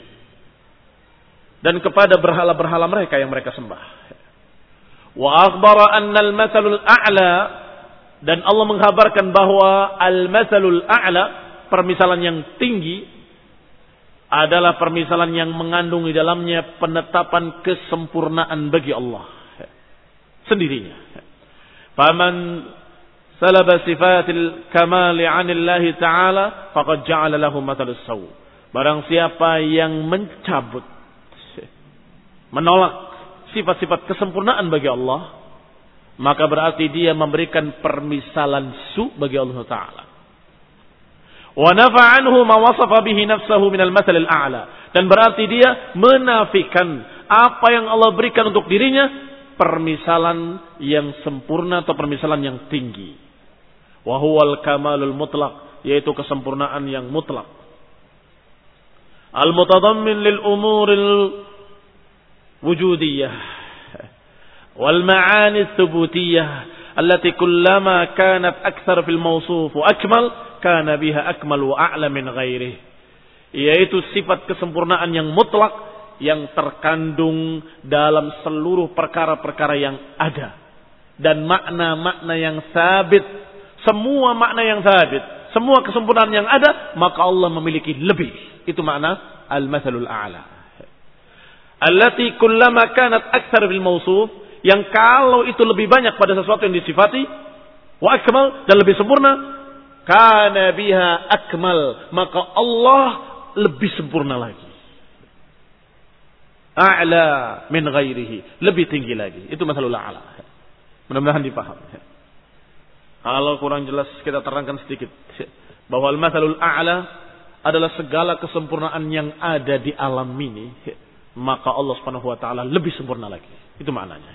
dan kepada berhala-berhala mereka yang mereka sembah. Wa akhbara anna al-mathalul a'la, dan Allah menghabarkan bahwa al-mathalul a'la, permisalan yang tinggi, adalah permisalan yang mengandung di dalamnya penetapan kesempurnaan bagi Allah sendirinya. Faman salaba sifatil kamali 'anillahi ta'ala faqad ja'ala lahu mathalus saw'. Barang siapa yang mencabut, menolak sifat-sifat kesempurnaan bagi Allah, maka berarti dia memberikan permisalan su bagi Allah Ta'ala. Wa nafa anhu ma wasafa bihi nafsahu minal mathal al-a'la. Dan berarti dia menafikan apa yang Allah berikan untuk dirinya, permisalan yang sempurna atau permisalan yang tinggi. Wa huwal kamalul mutlaq, yaitu kesempurnaan yang mutlak. Al-mutadammin lil umuril wujudiyah wal ma'ani thubutiyah allati kullama kanat akthar fil mawsuf wa akmal kana biha akmal wa a'la min ghairihi, yaitu sifat kesempurnaan yang mutlak yang terkandung dalam seluruh perkara-perkara yang ada dan makna-makna yang sabit, semua makna yang sabit, semua kesempurnaan yang ada, maka Allah memiliki lebih. Itu makna al-mathalul a'la. Allati kullama kanat akthar bil mawsuf, yang kalau itu lebih banyak pada sesuatu yang disifati, wa akmal, dan lebih sempurna, kana biha akmal, maka Allah lebih sempurna lagi. A'la min ghairihi, lebih tinggi lagi. Itu mathalul a'la. Mudah-mudahan dipaham. Kalau kurang jelas kita terangkan sedikit bahwa al-mathalul a'la adalah segala kesempurnaan yang ada di alam ini, maka Allah Subhanahu wa taala lebih sempurna lagi. Itu maknanya.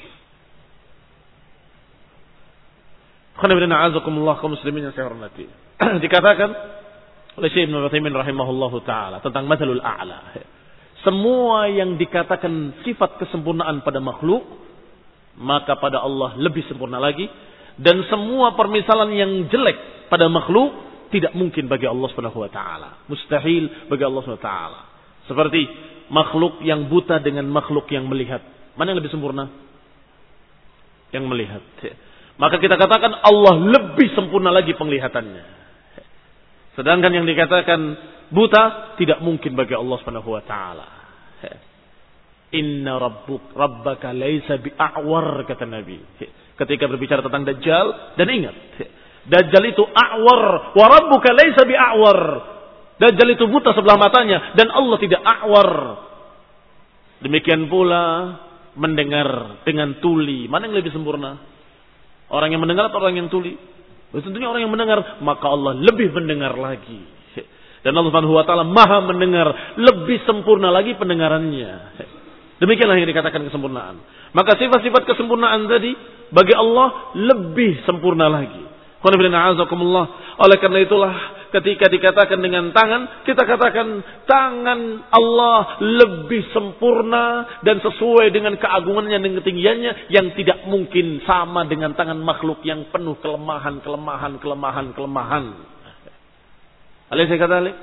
Khana azakumullah kaum muslimin yang saya hormati. Dikatakan oleh Syekh Ibnu Utsaimin rahimahullahu taala tentang mathalul a'la. Semua yang dikatakan sifat kesempurnaan pada makhluk, maka pada Allah lebih sempurna lagi, dan semua permisalan yang jelek pada makhluk tidak mungkin bagi Allah Subhanahu wa taala. Mustahil bagi Allah Subhanahu wa taala. Seperti makhluk yang buta dengan makhluk yang melihat. Mana yang lebih sempurna? Yang melihat. Maka kita katakan Allah lebih sempurna lagi penglihatannya. Sedangkan yang dikatakan buta tidak mungkin bagi Allah Subhanahu wa taala. Inna rabbuk rabbaka laisa bi'awar, kata Nabi. Ketika berbicara tentang Dajjal, dan ingat, Dajjal itu a'war, wa rabbuka laisa bi'a'war. Dajjal itu buta sebelah matanya dan Allah tidak a'war. Demikian pula mendengar dengan tuli. Mana yang lebih sempurna? Orang yang mendengar atau orang yang tuli? Tentunya orang yang mendengar, maka Allah lebih mendengar lagi. Dan Allah Subhanahu wa taala Maha mendengar, lebih sempurna lagi pendengarannya. Demikianlah yang dikatakan kesempurnaan. Maka sifat-sifat kesempurnaan tadi bagi Allah lebih sempurna lagi. Oleh karena itulah ketika dikatakan dengan tangan, kita katakan tangan Allah lebih sempurna dan sesuai dengan keagungannya dan ketinggiannya yang tidak mungkin sama dengan tangan makhluk yang penuh kelemahan, kelemahan, kelemahan, kelemahan. Alaysa kadzalik?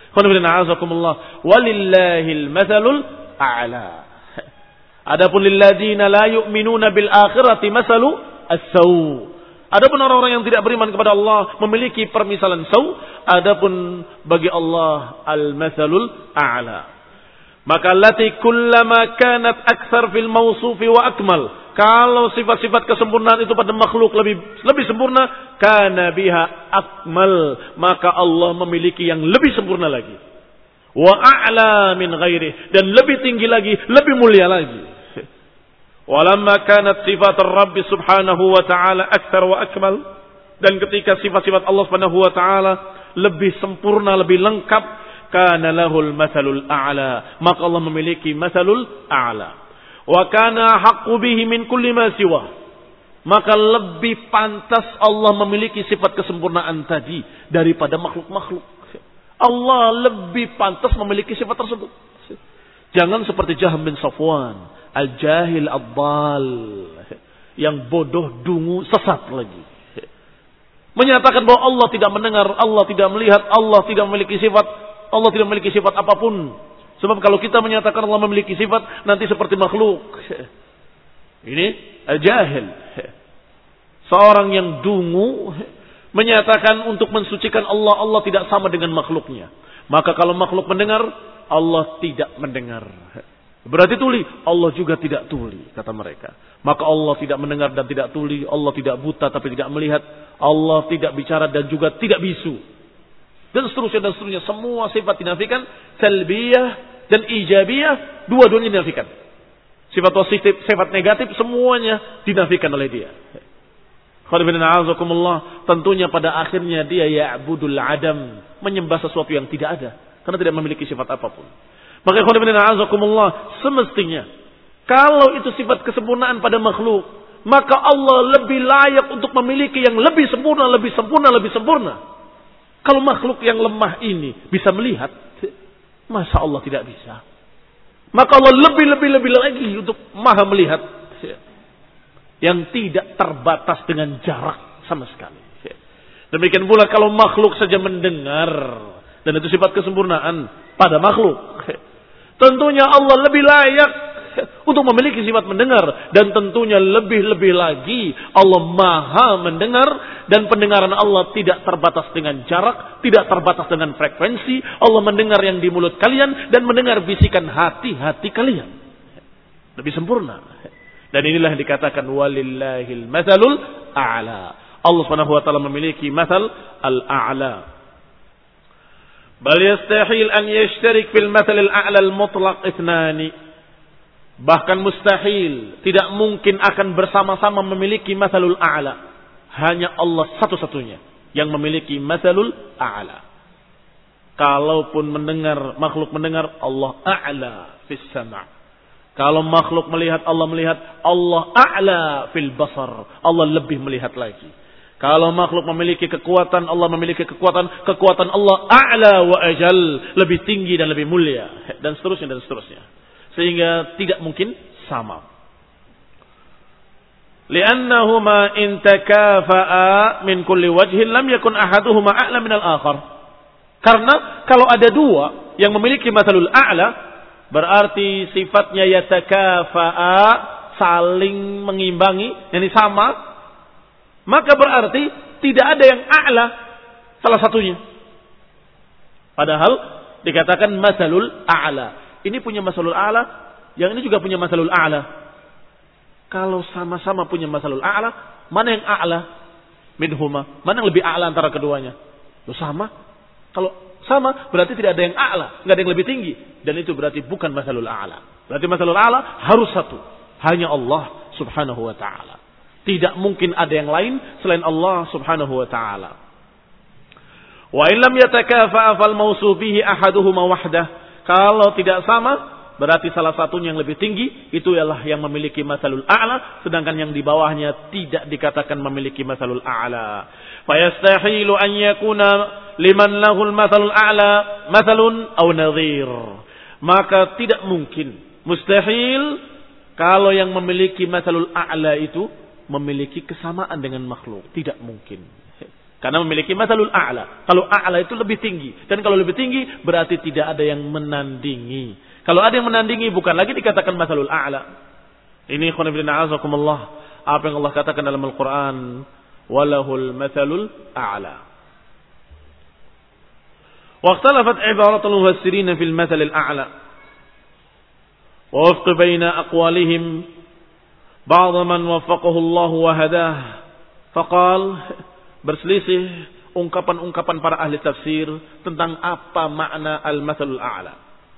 Walillahil matsalul a'la. Adapun lilladzina la yu'minuna bil akhirati matsalu as-saw. Adapun orang-orang yang tidak beriman kepada Allah memiliki permisalan sau. Adapun bagi Allah al-matsalul a'la. Maka lati kullama kanat aktsar fil mausufi wa akmal. Kalau sifat-sifat kesempurnaan itu pada makhluk lebih lebih sempurna, kana biha akmal, maka Allah memiliki yang lebih sempurna lagi. Wa a'la min ghairi, dan lebih tinggi lagi, lebih mulia lagi. Walamma kanat sifat Rabb subhanahu wa ta'ala akthar wa akmal, dan ketika sifat-sifat Allah subhanahu wa ta'ala lebih sempurna, lebih lengkap, kana lahul mathalul a'la, maka Allah memiliki mathalul a'la. Wa kana haqqu bihi min kulli ma siwa, maka lebih pantas Allah memiliki sifat kesempurnaan tadi daripada makhluk-makhluk. Allah lebih pantas memiliki sifat tersebut. Jangan seperti Jahm bin Safwan, al-jahil ad-dal, yang bodoh, dungu, sesat lagi, menyatakan bahwa Allah tidak mendengar, Allah tidak melihat, Allah tidak memiliki sifat, Allah tidak memiliki sifat apapun. Sebab kalau kita menyatakan Allah memiliki sifat, nanti seperti makhluk. Ini al-jahil, seorang yang dungu, menyatakan untuk mensucikan Allah, Allah tidak sama dengan makhluknya. Maka kalau makhluk mendengar, Allah tidak mendengar. Berarti tuli, Allah juga tidak tuli, kata mereka. Maka Allah tidak mendengar dan tidak tuli, Allah tidak buta tapi tidak melihat, Allah tidak bicara dan juga tidak bisu, dan seterusnya dan seterusnya. Semua sifat dinafikan, salbiyah dan ijabiyah, dua-duanya dinafikan. Sifat positif, sifat negatif, semuanya dinafikan oleh dia. Tentunya pada akhirnya dia ya'budul adam, menyembah sesuatu yang tidak ada karena tidak memiliki sifat apapun. Maka semestinya kalau itu sifat kesempurnaan pada makhluk, maka Allah lebih layak untuk memiliki yang lebih sempurna, lebih sempurna, lebih sempurna. Kalau makhluk yang lemah ini bisa melihat, masa Allah tidak bisa? Maka Allah lebih-lebih-lebih lagi untuk maha melihat, yang tidak terbatas dengan jarak sama sekali. Demikian pula kalau makhluk saja mendengar, dan itu sifat kesempurnaan pada makhluk, tentunya Allah lebih layak untuk memiliki sifat mendengar, dan tentunya lebih-lebih lagi Allah maha mendengar, dan pendengaran Allah tidak terbatas dengan jarak, tidak terbatas dengan frekuensi. Allah mendengar yang di mulut kalian dan mendengar bisikan hati-hati kalian. Lebih sempurna. Dan inilah yang dikatakan walillahil matsalul a'la. Allah Subhanahu wa taala memiliki matsal al-a'la. Bal yastahil an yashtarik fil matsal al-a'la al-mutlaq ithnani. Bahkan mustahil, tidak mungkin akan bersama-sama memiliki matsalul a'la. Hanya Allah satu-satunya yang memiliki matsalul a'la. Kalaupun mendengar, makhluk mendengar, Allah a'la fis sama'. Kalau makhluk melihat, Allah melihat, Allah a'la fil basar. Allah lebih melihat lagi. Kalau makhluk memiliki kekuatan, Allah memiliki kekuatan. Kekuatan Allah a'la wa ajal. Lebih tinggi dan lebih mulia. Dan seterusnya dan seterusnya. Sehingga tidak mungkin sama. Li'annahuma in takafa'a min kulli wajhin lam yakun ahaduhuma a'la minal akhar. Karena kalau ada dua yang memiliki matsalul a'la, berarti sifatnya yatakafa'a, saling mengimbangi, yakni sama, maka berarti tidak ada yang a'la salah satunya. Padahal dikatakan matsalul a'la. Ini punya matsalul a'la, yang ini juga punya matsalul a'la. Kalau sama-sama punya matsalul a'la, mana yang a'la minhuma? Mana yang lebih a'la antara keduanya? Loh sama. Kalau sama berarti tidak ada yang a'la, enggak ada yang lebih tinggi, dan itu berarti bukan matsalul a'la. Berarti matsalul a'la harus satu, hanya Allah Subhanahu wa taala. Tidak mungkin ada yang lain selain Allah Subhanahu wa taala. Wa in lam yatakafa'a fal mawsuf bihi ahaduhuma wahdah. Kalau tidak sama, berarti salah satunya yang lebih tinggi itu ialah yang memiliki matsalul a'la, sedangkan yang di bawahnya tidak dikatakan memiliki matsalul a'la. Fayastahilu an yakuna liman lahul matsalul a'la matsalun aw nadhir. Maka tidak mungkin, mustahil kalau yang memiliki matsalul a'la itu memiliki kesamaan dengan makhluk. Tidak mungkin. Karena memiliki matsalul a'la. Kalau a'la itu lebih tinggi, dan kalau lebih tinggi berarti tidak ada yang menandingi. Kalau ada yang menandingi bukan lagi dikatakan matsalul a'la. Ini ikhwan fillah azakumullah, apa yang Allah katakan dalam Al-Qur'an, walahul matsalul a'la. واختلفت عبارة المفسرين في المثل الأعلى ووفق بين أقوالهم بعض من وفقه الله وهداه فقال, berselisih ungkapan-ungkapan para ahli tafsir tentang apa makna al-matsalul a'la.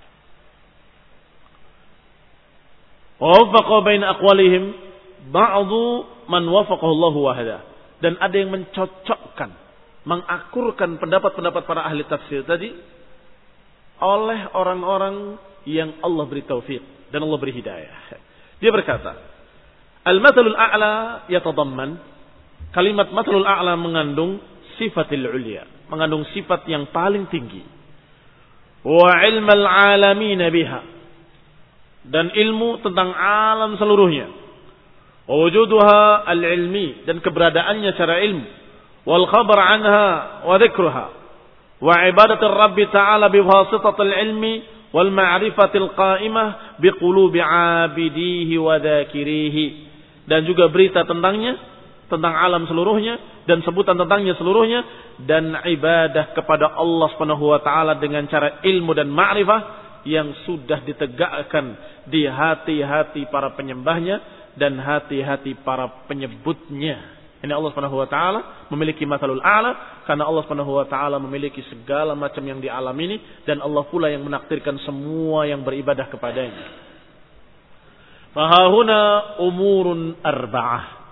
ووفق بين أقوالهم بعض من وفقه الله وهداه. Dan ada yang mencocokkan, mengakurkan pendapat-pendapat para ahli tafsir tadi oleh orang-orang yang Allah beri taufik dan Allah beri hidayah. Dia berkata, al-matsalul a'la yatadamman, kalimat matsalul a'la mengandung sifatil ulya, mengandung sifat yang paling tinggi. Wa ilmal alamin biha, dan ilmu tentang alam seluruhnya. Wa wujuduha al-ilmi, dan keberadaannya secara ilmu. Wal khabar anha wa dzikruha. Wa ibadatir Rabbi ta'ala bi wasitatil ilmi wal ma'rifatil qa'imah bi qulubi 'abidihi wa dzakirihi. Dan juga berita tentangnya, tentang alam seluruhnya, dan sebutan tentangnya seluruhnya, dan ibadah kepada Allah Subhanahu wa taala dengan cara ilmu dan ma'rifah yang sudah ditegakkan di hati-hati para penyembahnya dan hati-hati para penyebutnya. Ini Allah Subhanahu wa taala memiliki matsalul a'la karena Allah Subhanahu wa taala memiliki segala macam yang di alam ini, dan Allah pula yang menakdirkan semua yang beribadah kepadanya. Fahahuna umurun arba'ah.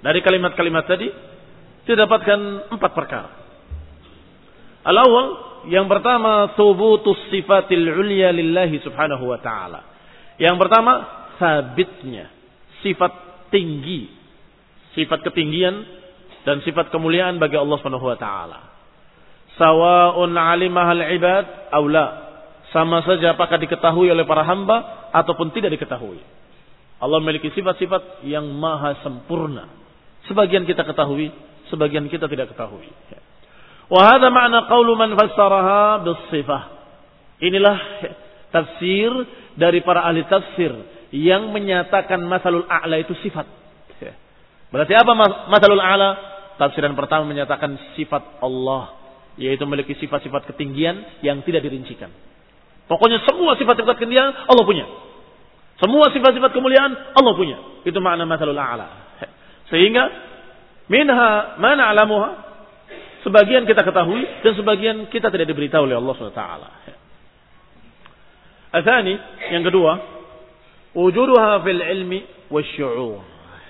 Dari kalimat-kalimat tadi didapatkan empat perkara. Al-awwal, yang pertama, thubutus sifatil ulya lillahi subhanahu wa ta'ala. Yang pertama, sabitnya sifat tinggi, sifat ketinggian dan sifat kemuliaan bagi Allah subhanahu wa ta'ala. Sawa'un alimahal ibad aw la. Sama saja apakah diketahui oleh para hamba ataupun tidak diketahui. Allah memiliki sifat-sifat yang maha sempurna. Sebagian kita ketahui, sebagian kita tidak ketahui. Wa hadha ma'na qaulu man fassaraha bis-sifah. Inilah tafsir dari para ahli tafsir yang menyatakan masalul a'la itu sifat. Berarti apa masalul a'la? Tafsiran pertama menyatakan sifat Allah, yaitu memiliki sifat-sifat ketinggian yang tidak dirincikan. Pokoknya semua sifat-sifat ketinggian Allah punya. Semua sifat-sifat kemuliaan Allah punya. Itu makna masalul a'la. Sehingga minha ma na'lamuha, sebagian kita ketahui dan sebagian kita tidak diberitahu oleh Allah subhanahu wa taala. Atsani, yang kedua, wujuduha fil ilmi wasyu'ur.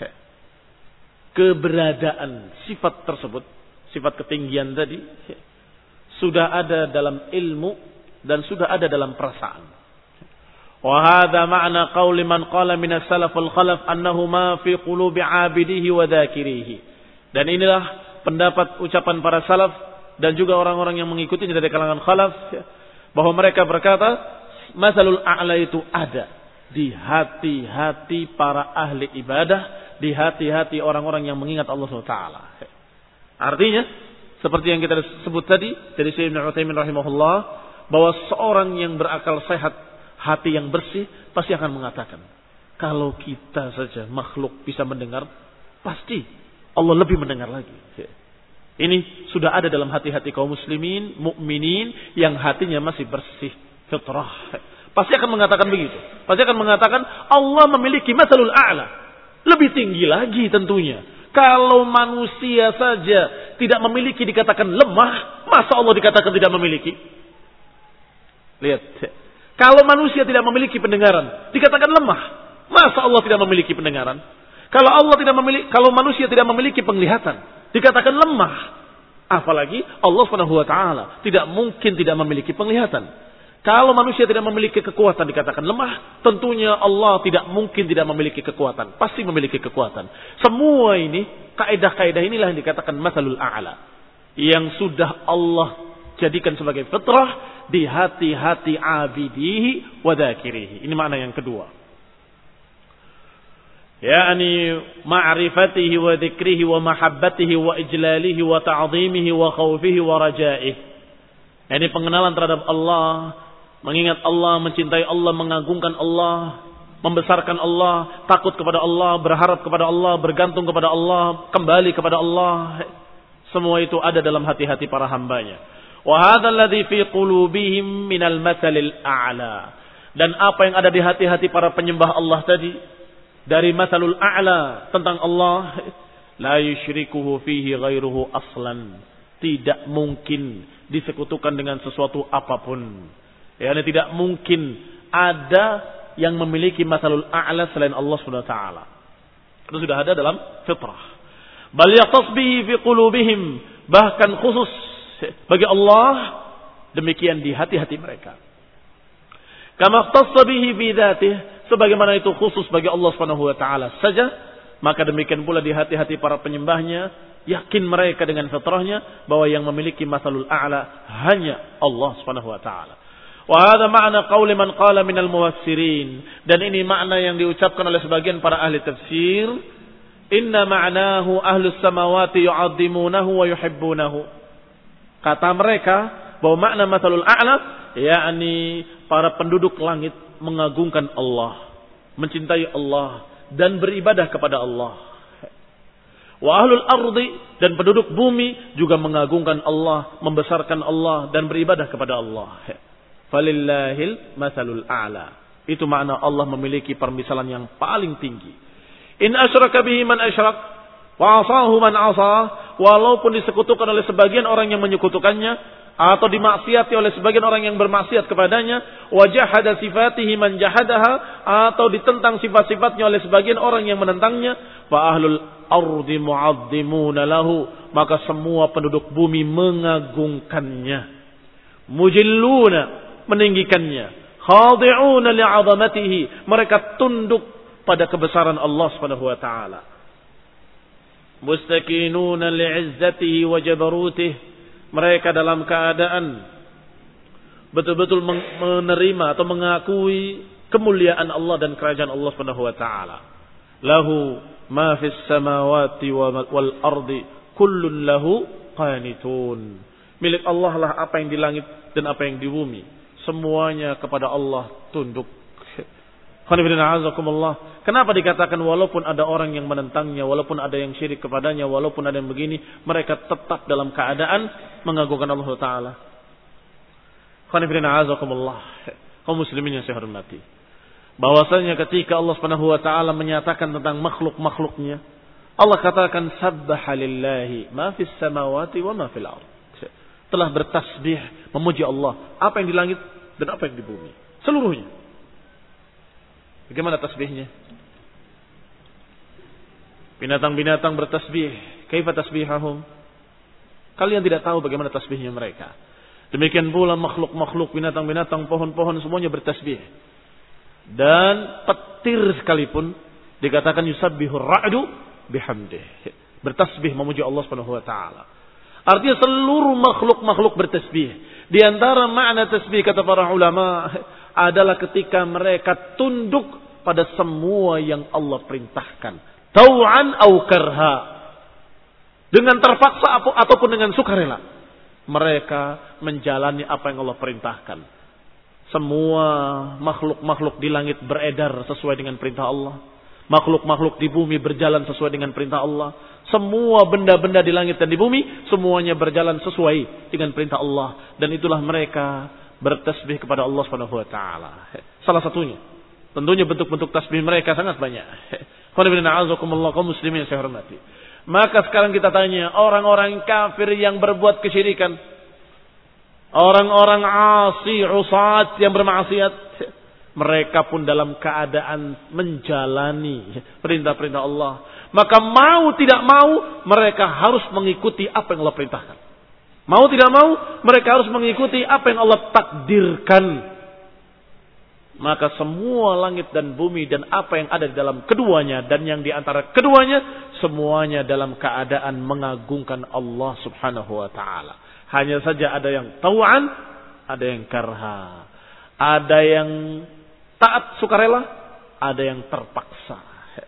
Keberadaan sifat tersebut, sifat ketinggian tadi, sudah ada dalam ilmu dan sudah ada dalam perasaan. Wa hadha ma'na qauli man qala min as-salaf wal khalaf annahu ma fi qulubi 'abidihi wa dzakirihi. Dan inilah pendapat ucapan para salaf dan juga orang-orang yang mengikutinya dari kalangan khalaf, bahwa mereka berkata masalul a'la itu ada di hati-hati para ahli ibadah, di hati-hati orang-orang yang mengingat Allah subhanahu wa taala. Artinya seperti yang kita sebut tadi dari Syekh Ibnu Utsaimin rahimahullah, bahwa seorang yang berakal sehat, hati yang bersih, pasti akan mengatakan, kalau kita saja makhluk bisa mendengar, pasti Allah lebih mendengar lagi. Ini sudah ada dalam hati-hati kaum muslimin, mukminin yang hatinya masih bersih, fitrah. Pasti akan mengatakan begitu. Pasti akan mengatakan Allah memiliki masalul a'la. Lebih tinggi lagi tentunya. Kalau manusia saja tidak memiliki dikatakan lemah, masa Allah dikatakan tidak memiliki? Lihat. Kalau manusia tidak memiliki pendengaran, dikatakan lemah. Masa Allah tidak memiliki pendengaran? Kalau Allah tidak memiliki, kalau manusia tidak memiliki penglihatan, dikatakan lemah. Apalagi Allah Subhanahu wa taala tidak mungkin tidak memiliki penglihatan. Kalau manusia tidak memiliki kekuatan dikatakan lemah, tentunya Allah tidak mungkin tidak memiliki kekuatan, pasti memiliki kekuatan. Semua ini kaidah-kaidah inilah yang dikatakan masalul a'la, yang sudah Allah jadikan sebagai fitrah di hati-hati abidihi wa dzakirihi. Ini makna yang kedua. Yani ma'rifatihi wa dzikrihi wa mahabbatihi wa ijlalihi wa ta'zimihi wa khawfihi wa rajaihi. Yani pengenalan terhadap Allah, mengingat Allah, mencintai Allah, mengagungkan Allah, membesarkan Allah, takut kepada Allah, berharap kepada Allah, bergantung kepada Allah, kembali kepada Allah. Semua itu ada dalam hati-hati para hambanya. Wa hadzal ladzi fi qulubihim minal matsalil a'la. Dan apa yang ada di hati-hati para penyembah Allah tadi dari masalul a'la tentang Allah, la yusyrikuhu fihi ghairuhu aslan. Tidak mungkin disekutukan dengan sesuatu apapun. Yani tidak mungkin ada yang memiliki masalul a'la selain Allah Subhanahu wa taala. Itu sudah ada dalam fitrah. Bal yaqtasbihi fi qulubihim, bahkan khusus bagi Allah demikian di hati-hati mereka. Kama ikhtassabihi bi dzatihi, sebagaimana itu khusus bagi Allah Subhanahu wa taala saja, maka demikian pula di hati-hati para penyembahnya, yakin mereka dengan fitrahnya bahwa yang memiliki masalul a'la hanya Allah Subhanahu wa taala. Wa hadha ma'na qauli man qala minal mufassirin, dan ini makna yang diucapkan oleh sebagian para ahli tafsir, inna ma'nahu ahlus samawati yu'azzimunahu wa yuhibbunahu. Kata mereka bahwa makna masalul a'la yakni para penduduk langit mengagungkan Allah, mencintai Allah dan beribadah kepada Allah. Wa ahlul ardi, dan penduduk bumi juga mengagungkan Allah, membesarkan Allah dan beribadah kepada Allah. Falillahil masalul a'la. Itu makna Allah memiliki permisalan yang paling tinggi. In asyraka bihi man asyrak wa asahu man asah, walaupun disekutukan oleh sebagian orang yang menyekutukannya atau dimaksiati oleh sebagian orang yang bermaksiat kepadanya, wa jahada sifatihi man jahadaha, atau ditentang sifat-sifatnya oleh sebagian orang yang menentangnya, fa ahlul ardi mu'azzimuna lahu, maka semua penduduk bumi mengagungkannya, mujilluna, meninggikannya, khadi'una li'azamatihi, mereka tunduk pada kebesaran Allah Subhanahu wa taala, mustakinuna li'izzatihi wa jabarutih, mereka dalam keadaan betul-betul menerima atau mengakui kemuliaan Allah dan kerajaan Allah Subhanahu wa taala. Lahu ma fis samawati wal ardi kullun lahu qanitun. Milik Allah lah apa yang di langit dan apa yang di bumi, semuanya kepada Allah tunduk. Kenapa dikatakan walaupun ada orang yang menentangnya, walaupun ada yang syirik kepadanya, walaupun ada yang begini, mereka tetap dalam keadaan mengagungkan Allah Ta'ala. Kaum muslimin yang saya hormati, bahwasanya ketika Allah Subhanahu wa taala menyatakan tentang makhluk-makhluknya, Allah katakan sabbaha lillahi ma fis samawati wa ma fil ardh. Telah bertasbih memuji Allah apa yang di langit dan apa yang di bumi, seluruhnya. Bagaimana tasbihnya? Binatang-binatang bertasbih, kaifa tasbihahum? Kalian tidak tahu bagaimana tasbihnya mereka. Demikian pula makhluk-makhluk, binatang-binatang, pohon-pohon, semuanya bertasbih. Dan petir sekalipun dikatakan yusabbihur ra'du bihamdih, bertasbih memuji Allah Subhanahu wa taala. Artinya seluruh makhluk-makhluk bertasbih. Di antara makna tasbih kata para ulama adalah ketika mereka tunduk pada semua yang Allah perintahkan, tau'an au karha, dengan terpaksa ataupun dengan sukarela, mereka menjalani apa yang Allah perintahkan. Semua makhluk-makhluk di langit beredar sesuai dengan perintah Allah. Makhluk-makhluk di bumi berjalan sesuai dengan perintah Allah. Semua benda-benda di langit dan di bumi semuanya berjalan sesuai dengan perintah Allah, dan itulah mereka bertasbih kepada Allah Subhanahu wa taala. Salah satunya, tentunya bentuk-bentuk tasbih mereka sangat banyak. Kaum muslimin yang saya hormati. Maka sekarang kita tanya, orang-orang kafir yang berbuat kesyirikan, orang-orang asi, usat yang bermaksiat, mereka pun dalam keadaan menjalani perintah-perintah Allah. Maka mau tidak mau mereka harus mengikuti apa yang Allah perintahkan. Mau tidak mau mereka harus mengikuti apa yang Allah takdirkan. Maka semua langit dan bumi dan apa yang ada di dalam keduanya dan yang di antara keduanya, semuanya dalam keadaan mengagungkan Allah Subhanahu wa taala. Hanya saja ada yang tau'an, ada yang karha. Ada yang taat sukarela, ada yang terpaksa.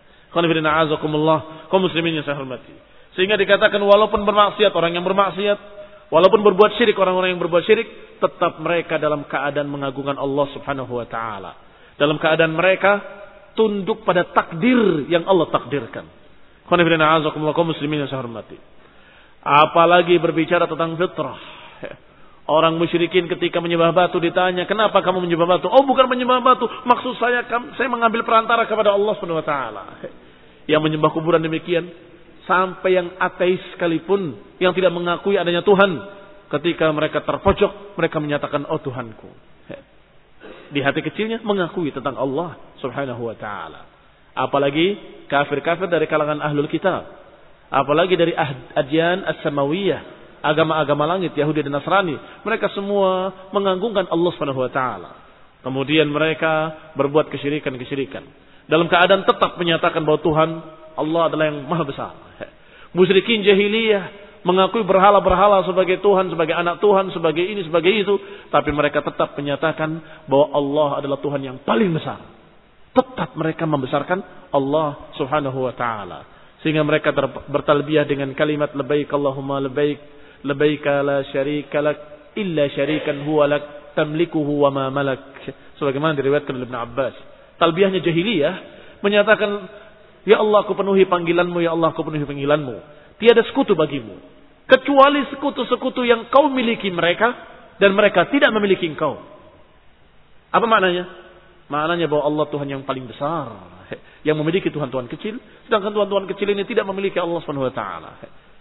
Kaum muslimin yang saya hormati. Sehingga dikatakan walaupun bermaksiat orang yang bermaksiat, walaupun berbuat syirik orang-orang yang berbuat syirik, tetap mereka dalam keadaan mengagungkan Allah Subhanahu wa taala. Dalam keadaan mereka tunduk pada takdir yang Allah takdirkan. Kaum muslimin yang saya hormati. Apalagi berbicara tentang fitrah. Orang musyrikin ketika menyembah batu ditanya, "Kenapa kamu menyembah batu?" "Oh, bukan menyembah batu. Maksud saya saya mengambil perantara kepada Allah Subhanahu wa taala." Yang menyembah kuburan demikian, sampai yang ateis sekalipun yang tidak mengakui adanya Tuhan, ketika mereka terpojok, mereka menyatakan, "Oh Tuhanku." Di hati kecilnya mengakui tentang Allah Subhanahu wa taala. Apalagi kafir-kafir dari kalangan ahlul kitab. Apalagi dari adyan as-samawiyah, agama-agama langit, Yahudi dan Nasrani. Mereka semua mengagungkan Allah Subhanahu wa taala. Kemudian mereka berbuat kesyirikan-kesyirikan dalam keadaan tetap menyatakan bahwa Tuhan Allah adalah yang maha besar. Musyrikin jahiliyah mengakui berhala-berhala sebagai Tuhan, sebagai anak Tuhan, sebagai ini, sebagai itu. Tapi mereka tetap menyatakan bahwa Allah adalah Tuhan yang paling besar. Tetap mereka membesarkan Allah Subhanahu wa ta'ala. Sehingga mereka bertalbiyah dengan kalimat labbaik Allahumma labbaik, labbaik la syarika lak illa syarikan huwa lak tamlikuhu wa ma malak. Sebagaimana diriwayatkan oleh Ibnu Abbas. Talbiyahnya jahiliyah menyatakan, "Ya Allah, aku penuhi panggilanmu, ya Allah, aku penuhi panggilanmu. Tiada sekutu bagimu kecuali sekutu-sekutu yang kau miliki mereka dan mereka tidak memiliki engkau." Apa maknanya? Maknanya bahwa Allah Tuhan yang paling besar, yang memiliki Tuhan-Tuhan kecil, sedangkan Tuhan-Tuhan kecil ini tidak memiliki Allah Subhanahu wa taala.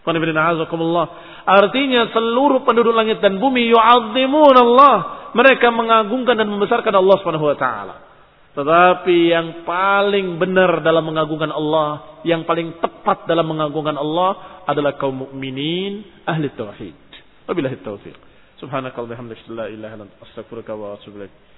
Artinya seluruh penduduk langit dan bumi yu'azzimun Allah, mereka mengagungkan dan membesarkan Allah Subhanahu wa taala. Tetapi yang paling benar dalam mengagungkan Allah, yang paling tepat dalam mengagungkan Allah adalah kaum mukminin ahli tauhid. Wabillahi taufiq. Subhanakallahumma wa bihamdika la ilaha illa anta astaghfiruka wa atubu ilaik.